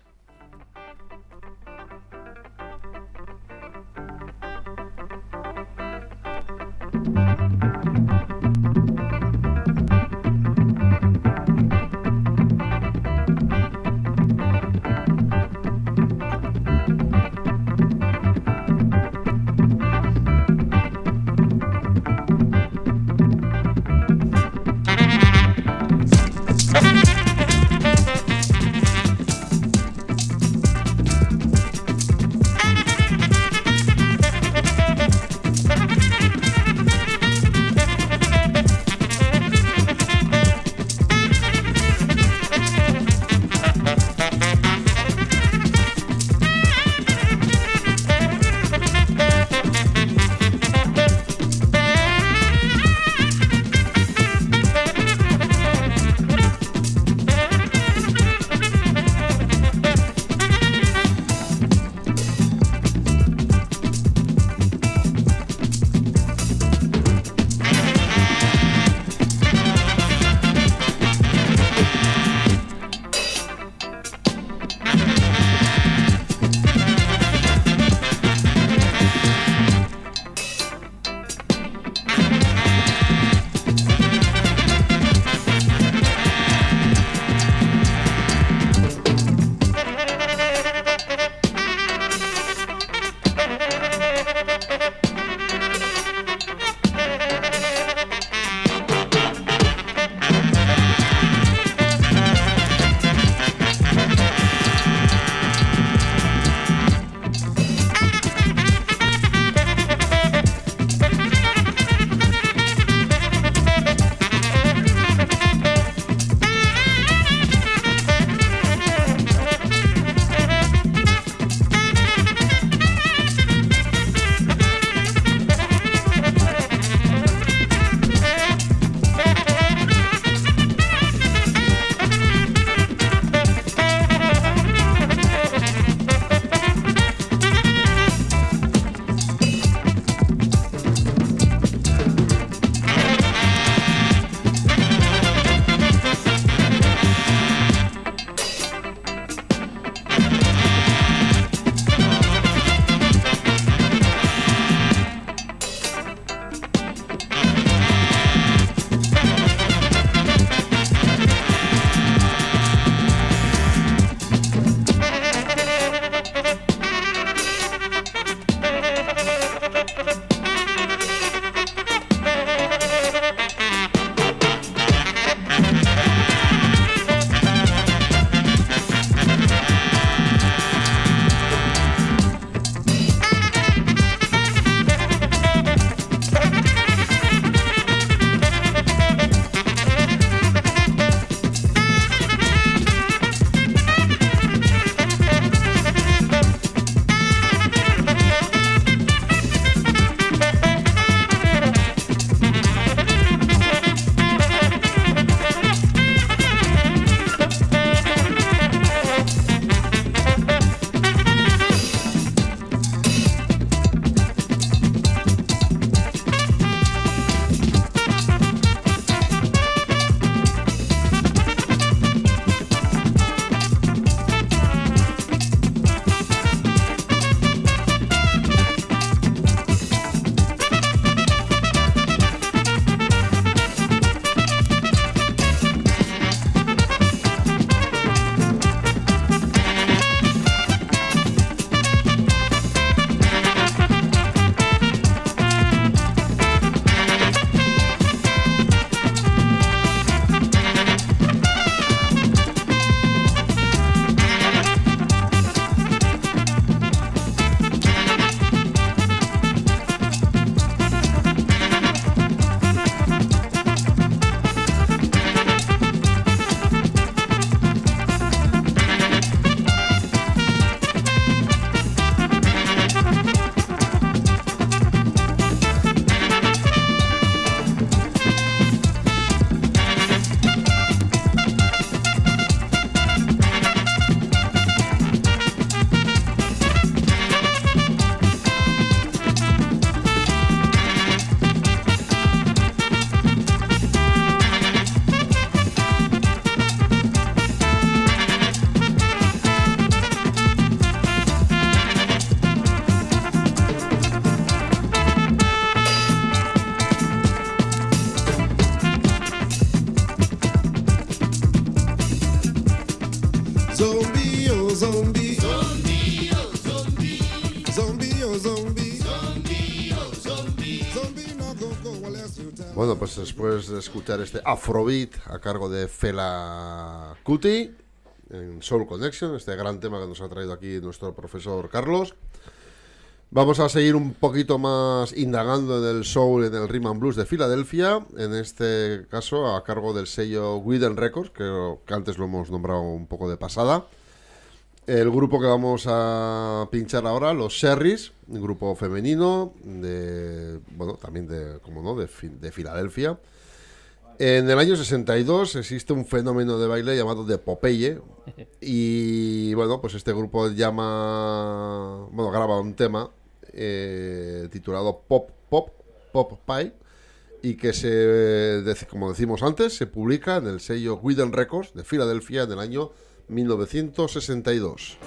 Bueno, pues después de escuchar este Afrobeat a cargo de Fela Kuti en Soul Connection, este gran tema que nos ha traído aquí nuestro profesor Carlos, vamos a seguir un poquito más indagando en el soul, en el rhythm and blues de Filadelfia, en este caso a cargo del sello Widen Records, que, que antes lo hemos nombrado un poco de pasada. El grupo que vamos a pinchar ahora, los Sherrys, un grupo femenino de, bueno, también de, como no, de, de Filadelfia. En el año sesenta y dos existe un fenómeno de baile llamado The Popeye y bueno, pues este grupo llama, bueno, graba un tema eh, titulado Pop Pop Pop Pie y que se, como decimos antes, se publica en el sello Widen Records de Filadelfia en el año mil novecientos sesenta y dos.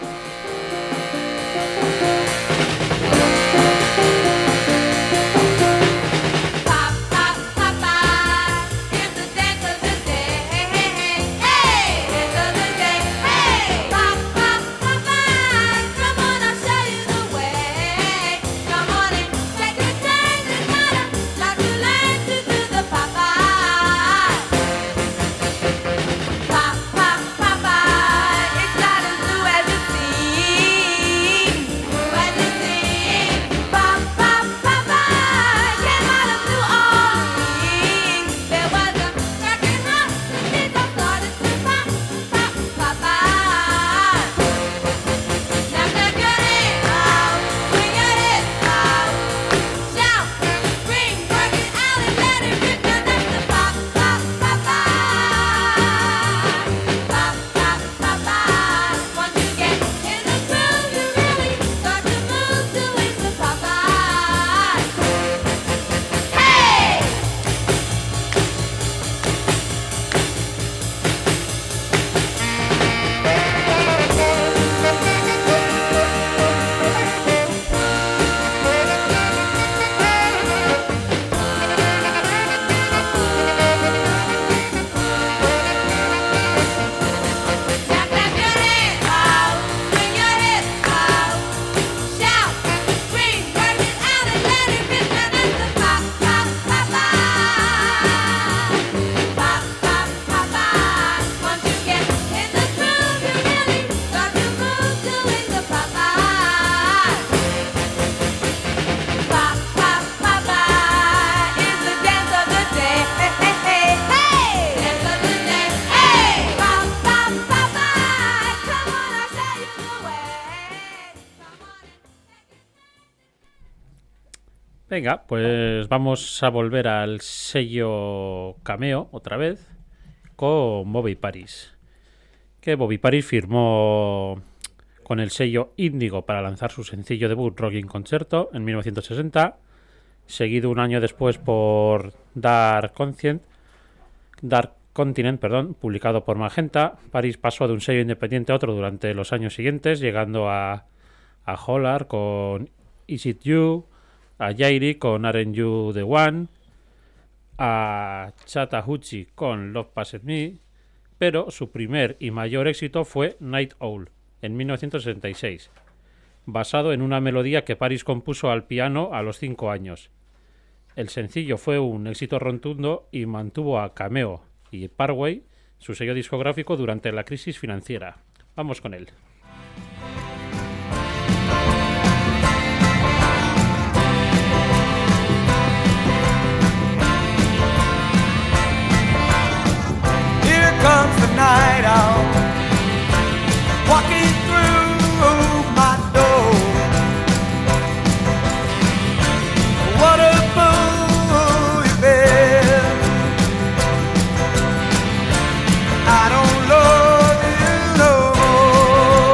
Venga, pues vamos a volver al sello Cameo otra vez con Bobby Paris. Que Bobby Paris firmó con el sello Índigo para lanzar su sencillo debut Rockin' Concerto en mil novecientos sesenta, seguido un año después por Dark Conscient, Dark Continent, perdón, publicado por Magenta. Paris pasó de un sello independiente a otro durante los años siguientes, llegando a, a Hollar con Is It You, a Jairi con Aren't You The One, a Chattahoochee con Love Passed Me, pero su primer y mayor éxito fue Night Owl en mil novecientos sesenta y seis, basado en una melodía que Paris compuso al piano a los cinco años. El sencillo fue un éxito rotundo y mantuvo a Cameo y Parkway, su sello discográfico, durante la crisis financiera. Vamos con él. Comes the night owl, walking through my door. What a fool you've been. I don't love you no more.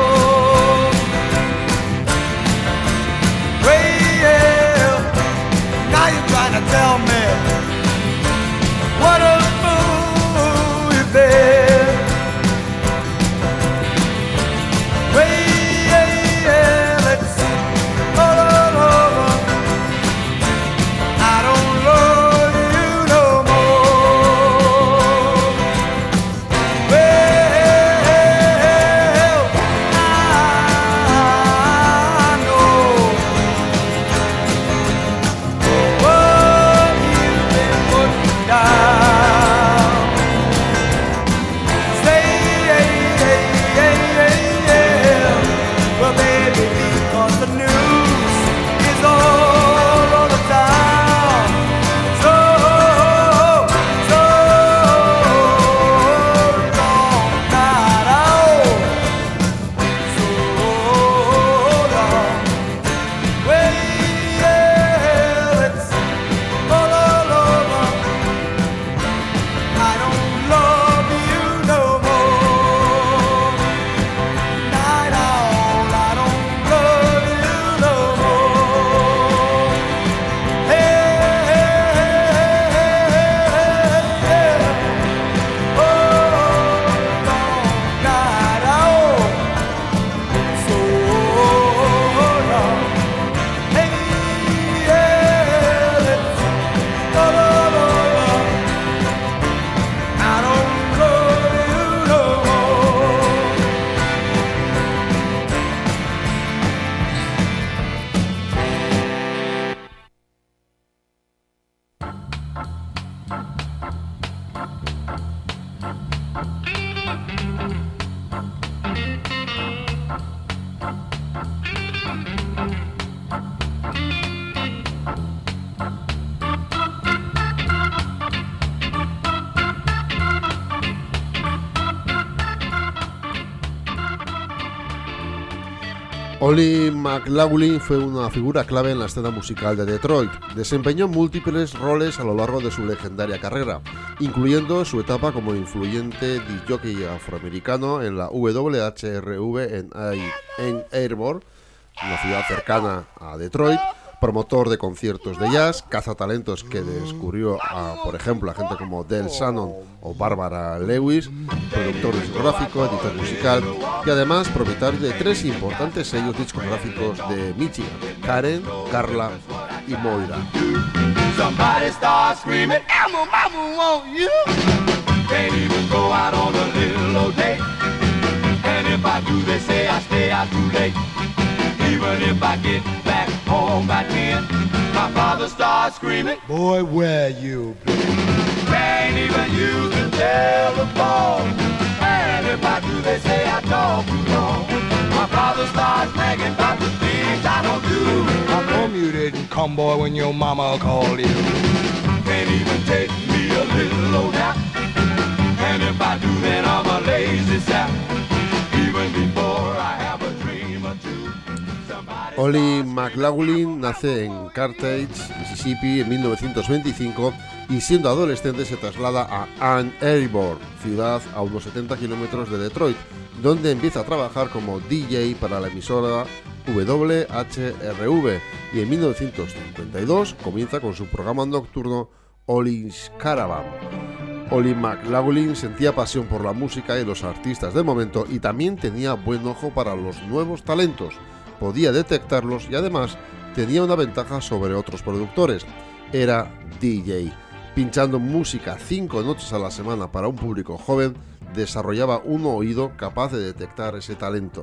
Ollie McLaughlin fue una figura clave en la escena musical de Detroit. Desempeñó múltiples roles a lo largo de su legendaria carrera, incluyendo su etapa como influyente disc jockey afroamericano en la W H R V en, en Airborne, una ciudad cercana a Detroit, promotor de conciertos de jazz, cazatalentos que descubrió a, por ejemplo, a gente como Del Shannon o Barbara Lewis, productor discográfico, editor musical y además propietario de tres importantes sellos discográficos de Michigan: Karen, Carla y Moira. Somebody starts screaming, Elmo, mama want you. Can't even go out on a little old date. And if I do, they say I stay out too late. Even if I get back home by ten, my father starts screaming, boy, where you been? Can't even use the telephone. And if I do, they say I talk too long. My father starts nagging about the things I don't do. How come you didn't come, boy, when your mama called you? Can't even take me a little old nap. And if I do, then I'm a lazy sap. Even before I have a dream or two. Ollie McLaughlin nace en Carthage, Mississippi, en mil novecientos veinticinco y siendo adolescente se traslada a Ann Arbor, ciudad a unos setenta kilómetros de Detroit, donde empieza a trabajar como D J para la emisora W H R V y en mil novecientos cincuenta y dos comienza con su programa nocturno Ollie's Caravan. Ollie McLaughlin sentía pasión por la música y los artistas del momento y también tenía buen ojo para los nuevos talentos. Podía detectarlos y además tenía una ventaja sobre otros productores. Era D J. Pinchando música cinco noches a la semana para un público joven, desarrollaba un oído capaz de detectar ese talento.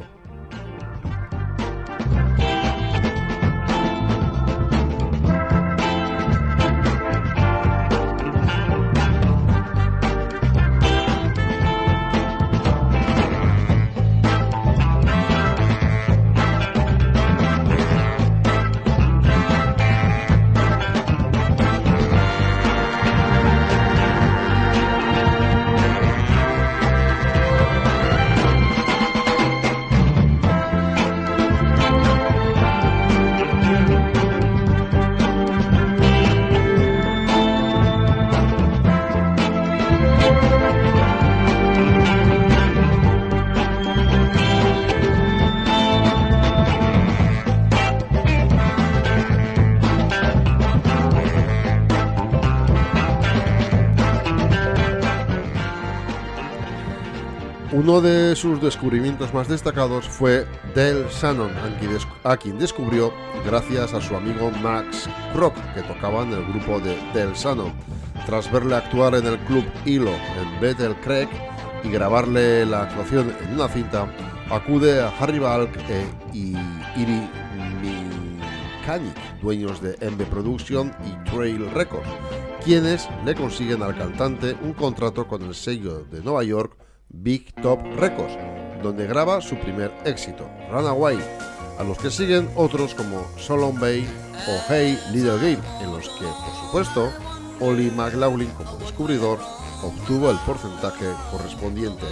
Uno de sus descubrimientos más destacados fue Del Shannon, a quien descubrió gracias a su amigo Max Crock, que tocaba en el grupo de Del Shannon. Tras verle actuar en el club Hilo en Bethel Creek y grabarle la actuación en una cinta, acude a Harry Balk e Iri Mechanic, dueños de M B Production y Trail Records, quienes le consiguen al cantante un contrato con el sello de Nueva York Big Top Records, donde graba su primer éxito, Runaway, a los que siguen otros como Solon Bay o Hey Little Game, en los que, por supuesto, Ollie McLaughlin, como descubridor, obtuvo el porcentaje correspondiente.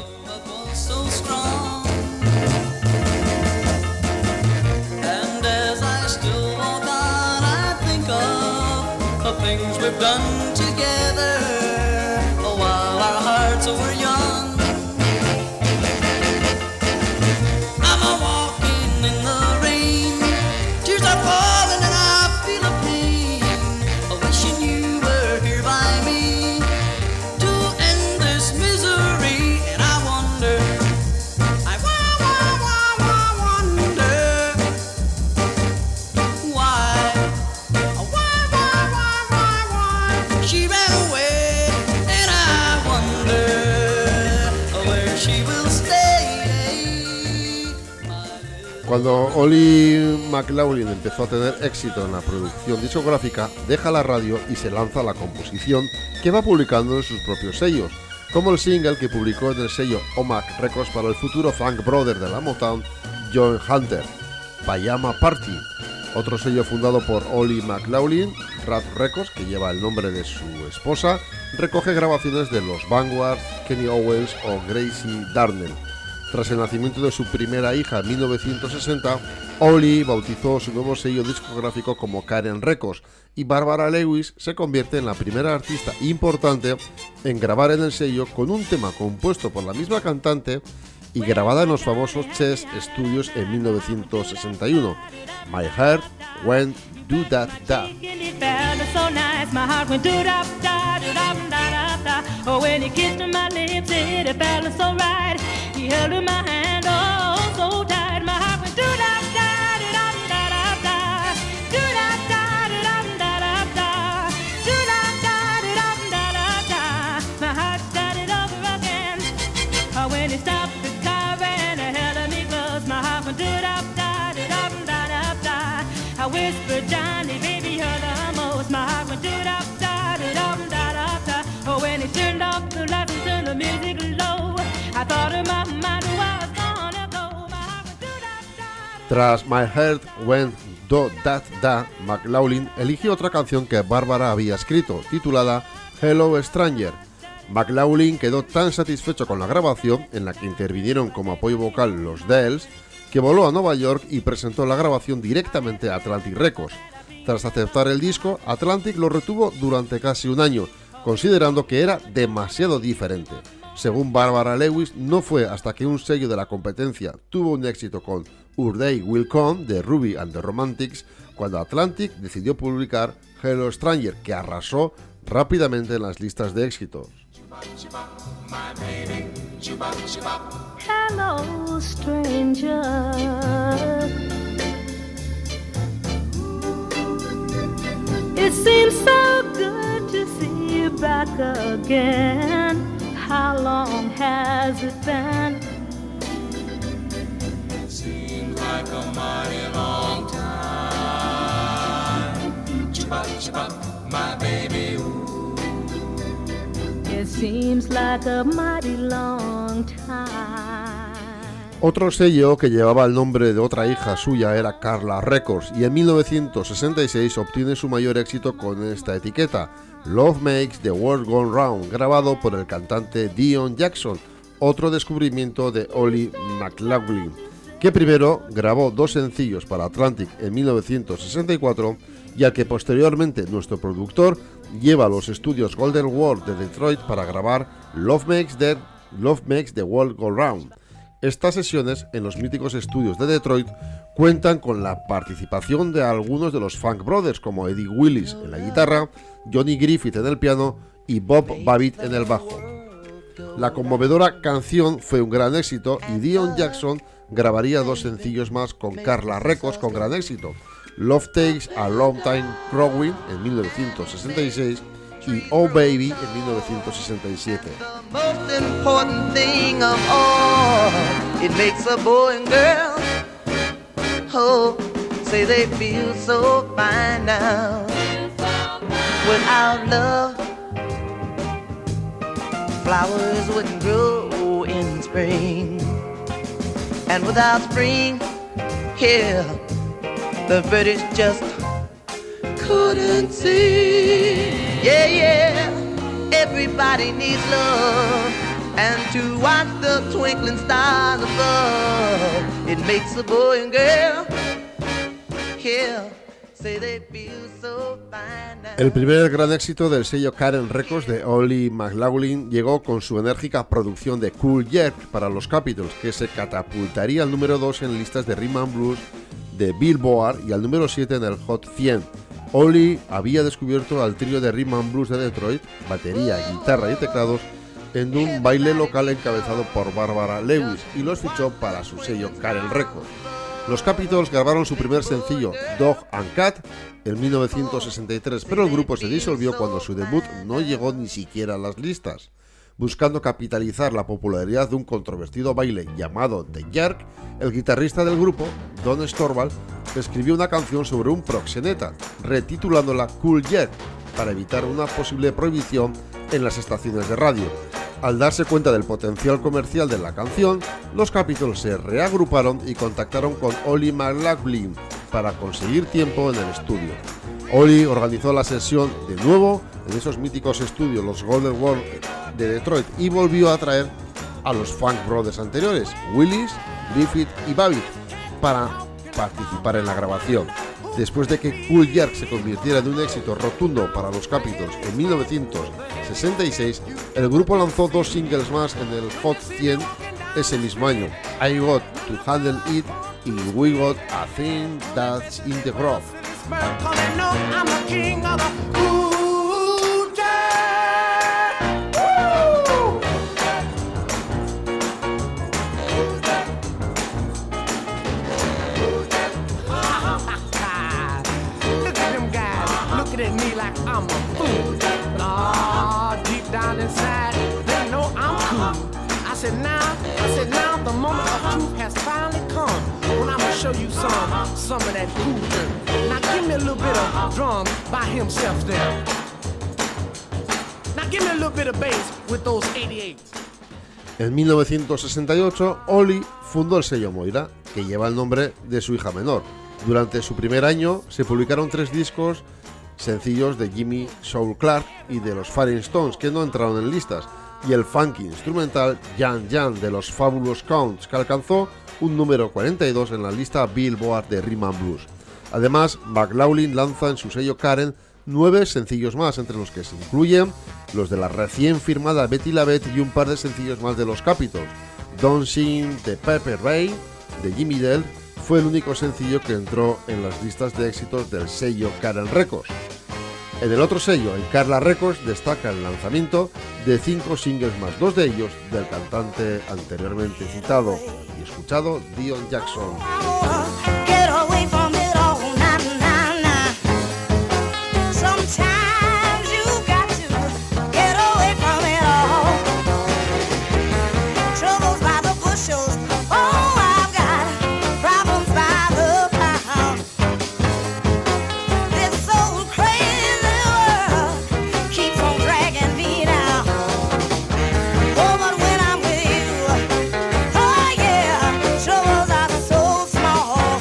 Cuando Ollie McLaughlin empezó a tener éxito en la producción discográfica, deja la radio y se lanza a la composición, que va publicando en sus propios sellos, como el single que publicó en el sello O M A C Records para el futuro funk brother de la Motown, John Hunter, Pajama Party. Otro sello fundado por Ollie McLaughlin, Rap Records, que lleva el nombre de su esposa, recoge grabaciones de los Vanguard, Kenny Owens o Gracie Darnell. Tras el nacimiento de su primera hija en mil novecientos sesenta, Ollie bautizó su nuevo sello discográfico como Karen Records y Barbara Lewis se convierte en la primera artista importante en grabar en el sello con un tema compuesto por la misma cantante y grabada en los famosos Chess Studios en mil novecientos sesenta y uno. My Heart Went Do That Da. It felt so nice, my heart went do-da-da, do-da-da-da-da. Oh, when he kissed my lips, it, it felt so right. He held in my hand, oh, so tight. My heart went do-da-da, do-da-da-da-da. Do-da-da, do-da-da-da-da. Do-da-da, do-da-da-da-da. My heart started over again. Oh, when he stopped the car and he held me close, my heart went do-da-da, do-da-da-da-da. I whispered, Johnny, baby, you're the most. My heart went do-da-da, do-da-da-da-da. Oh, when he turned off the lights and turned the music low, I thought in my mind was gonna go. My heart went do-da-da. Tras My Heart Went Do That Da, McLaughlin eligió otra canción que Barbara había escrito, titulada Hello Stranger. McLaughlin quedó tan satisfecho con la grabación, en la que intervinieron como apoyo vocal los Dells, que voló a Nueva York y presentó la grabación directamente a Atlantic Records. Tras aceptar el disco, Atlantic lo retuvo durante casi un año, considerando que era demasiado diferente. Según Barbara Lewis, no fue hasta que un sello de la competencia tuvo un éxito con Our Day Will Come de Ruby and the Romantics, cuando Atlantic decidió publicar Hello Stranger, que arrasó rápidamente en las listas de éxitos. Hello, stranger. It seems so good to see you back again. How long has it been? It seems like a mighty long time. Chupa, chupa, my baby. Ooh. It seems like a mighty long time. Otro sello que llevaba el nombre de otra hija suya era Carla Records y en mil novecientos sesenta y seis obtiene su mayor éxito con esta etiqueta, Love Makes the World Go Round, grabado por el cantante Dion Jackson, otro descubrimiento de Ollie McLaughlin, que primero grabó dos sencillos para Atlantic en mil novecientos sesenta y cuatro y al que posteriormente nuestro productor lleva a los estudios Golden World de Detroit para grabar Love Makes the, Love Makes the World Go Round. Estas sesiones en los míticos estudios de Detroit cuentan con la participación de algunos de los Funk Brothers como Eddie Willis en la guitarra, Johnny Griffith en el piano y Bob Babbitt en el bajo. La conmovedora canción fue un gran éxito y Dion Jackson grabaría dos sencillos más con Carla Records con gran éxito, Love Takes a Long Time Growing en mil novecientos sesenta y seis y Oh Baby en mil novecientos sesenta y siete. Most important thing of all, it makes a boy and girl, oh, say they feel so fine now. Without love, flowers wouldn't grow in spring, and without spring, here, the British just couldn't sing. Yeah, yeah, everybody needs love, and to watch the twinkling stars above, it makes a boy and girl here say they feel so fine now. El primer gran éxito del sello Karen Records de Ollie McLaughlin llegó con su enérgica producción de Cool Jerk para los Capitals, que se catapultaría al número dos en listas de Rhythm and Blues de Billboard y al número siete en el Hot cien. Ollie había descubierto al trío de Rhythm and Blues de Detroit, batería, guitarra y teclados, en un baile local encabezado por Barbara Lewis y los fichó para su sello Karen Records. Los Capitals grabaron su primer sencillo, Dog and Cat, en mil novecientos sesenta y tres, pero el grupo se disolvió cuando su debut no llegó ni siquiera a las listas. Buscando capitalizar la popularidad de un controvertido baile llamado The Jerk, el guitarrista del grupo, Don Storvald, escribió una canción sobre un proxeneta, retitulándola Cool Jerk, para evitar una posible prohibición en las estaciones de radio. Al darse cuenta del potencial comercial de la canción, los Capitals se reagruparon y contactaron con Ollie McLaughlin para conseguir tiempo en el estudio. Ollie organizó la sesión de nuevo en esos míticos estudios, los Golden World de Detroit, y volvió a traer a los Funk Brothers anteriores, Willis, Griffith y Babbitt, para participar en la grabación. Después de que Cool Jerk se convirtiera en un éxito rotundo para los Capitols en mil novecientos sesenta y seis, el grupo lanzó dos singles más en el Hot cien ese mismo año, I Got to Handle It y We Got a Thing That's in the Grove. At me like I'm a fool. Nah, deep down inside, they know I'm cool. I said now, I said now the moment of truth has finally come. When I'ma show you some, some of that cool dirt. Now give me a little bit of drum by himself there. Now give me a little bit of bass with those eighty-eights. En mil novecientos sesenta y ocho, Oli fundó el sello Moira, que lleva el nombre de su hija menor. Durante su primer año se publicaron tres discos sencillos de Jimmy Soul Clark y de los Fire Stones, que no entraron en listas, y el funky instrumental Jan Jan de los Fabulous Counts, que alcanzó un número cuarenta y dos en la lista Billboard de Rhythm and Blues. Además, McLaughlin lanza en su sello Karen nueve sencillos más, entre los que se incluyen los de la recién firmada Betty LaBette y un par de sencillos más de los Capitols. Don't Sing the Pepper Ray de Jimmy Dell fue el único sencillo que entró en las listas de éxitos del sello Karen Records. En el otro sello, en Carla Records, destaca el lanzamiento de cinco singles más, dos de ellos del cantante anteriormente citado y escuchado Dion Jackson. Get away from it all, nah, nah, nah. Sometimes you got to get away from it all. Troubles by the bushels, oh, I've got problems by the pound. This so crazy world keeps on dragging me down. Oh, but when I'm with you, oh yeah, troubles are so small.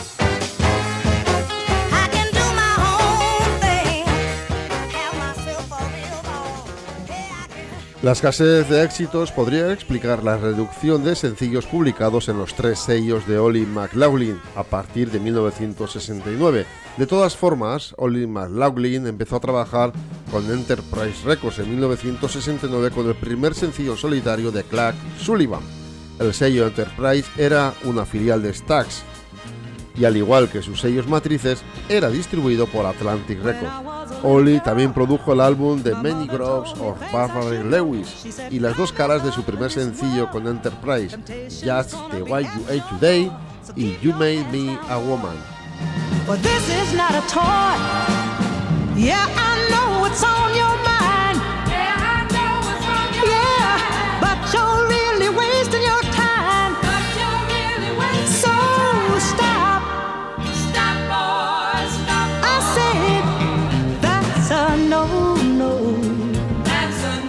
I can do my own thing, have myself a real ball. Hey, I can. La escasez de éxitos podría explicar la reducción de sencillos publicados en los tres sellos de Oli McLaughlin a partir de mil novecientos sesenta y nueve. De todas formas, Oli McLaughlin empezó a trabajar con Enterprise Records en mil novecientos sesenta y nueve con el primer sencillo solitario de Clark Sullivan. El sello Enterprise era una filial de Stax y, al igual que sus sellos matrices, era distribuido por Atlantic Records. Oli también produjo el álbum The Many Groves of Barbara Lewis y las dos caras de su primer sencillo con Enterprise, Just the Way You Are Today y You Made Me a Woman. But this is not a toy. Yeah, I know what's on your mind. Yeah, I know what's on your yeah, mind. But you're really wasting your time. But you're really wasting so your time. Stop. Stop, boy, stop, boy. I said that's a no-no. That's a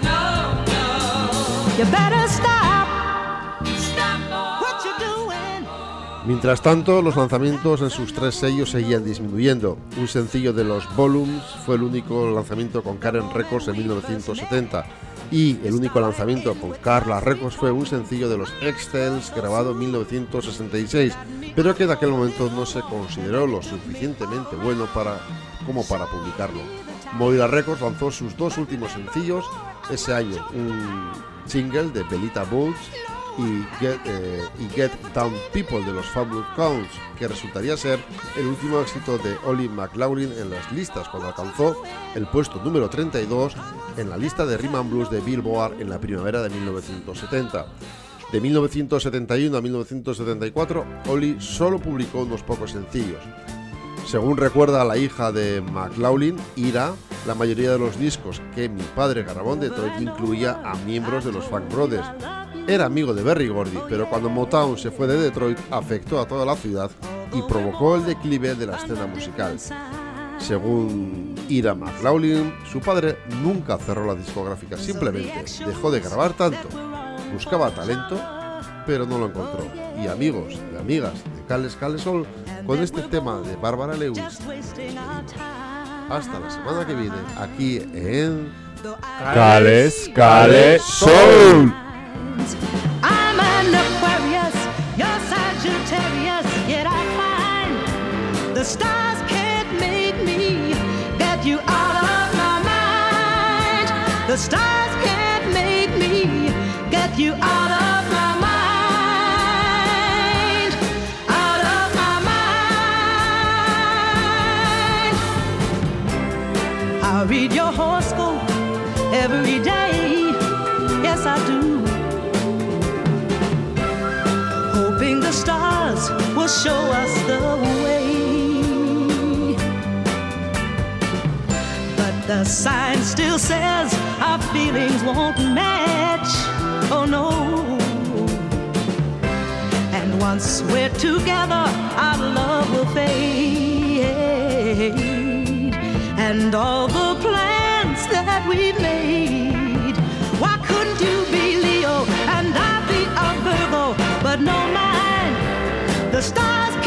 no-no. You better stop. Stop, boy. What you doing? Mientras tanto, los lanzamientos en sus tres sellos seguían disminuyendo. Un sencillo de los Volumes fue el único lanzamiento con Karen Records en mil novecientos setenta y el único lanzamiento con Carla Records fue un sencillo de los X-Tales grabado en mil novecientos sesenta y seis, pero que en aquel momento no se consideró lo suficientemente bueno para, como para publicarlo. Moira Records lanzó sus dos últimos sencillos ese año, un single de Belita Bulls y Get, eh, y Get Down People de los Fabulous Counts, que resultaría ser el último éxito de Oli McLaughlin en las listas, cuando alcanzó el puesto número treinta y dos en la lista de Rhythm and Blues de Billboard en la primavera de mil novecientos setenta. De mil novecientos setenta y uno a mil novecientos setenta y cuatro, Oli solo publicó unos pocos sencillos. Según recuerda la hija de McLaughlin, Ira, la mayoría de los discos que mi padre grabó en Detroit incluía a miembros de los Funk Brothers. Era amigo de Berry Gordy, pero cuando Motown se fue de Detroit afectó a toda la ciudad y provocó el declive de la escena musical. Según Ira McLaughlin, su padre nunca cerró la discográfica, simplemente dejó de grabar tanto. Buscaba talento, pero no lo encontró. Y amigos y amigas de Cales Cales Soul, con este tema de Barbara Lewis, hasta la semana que viene, aquí en Cales Cales Soul. I The stars can't make me get you out of my mind, out of my mind. I read your horoscope every day, yes I do, hoping the stars will show us the way. But the sign still says our feelings won't match, oh no. And once we're together, our love will fade, and all the plans that we've made. Why couldn't you be Leo and I be a Virgo? But no mind, the stars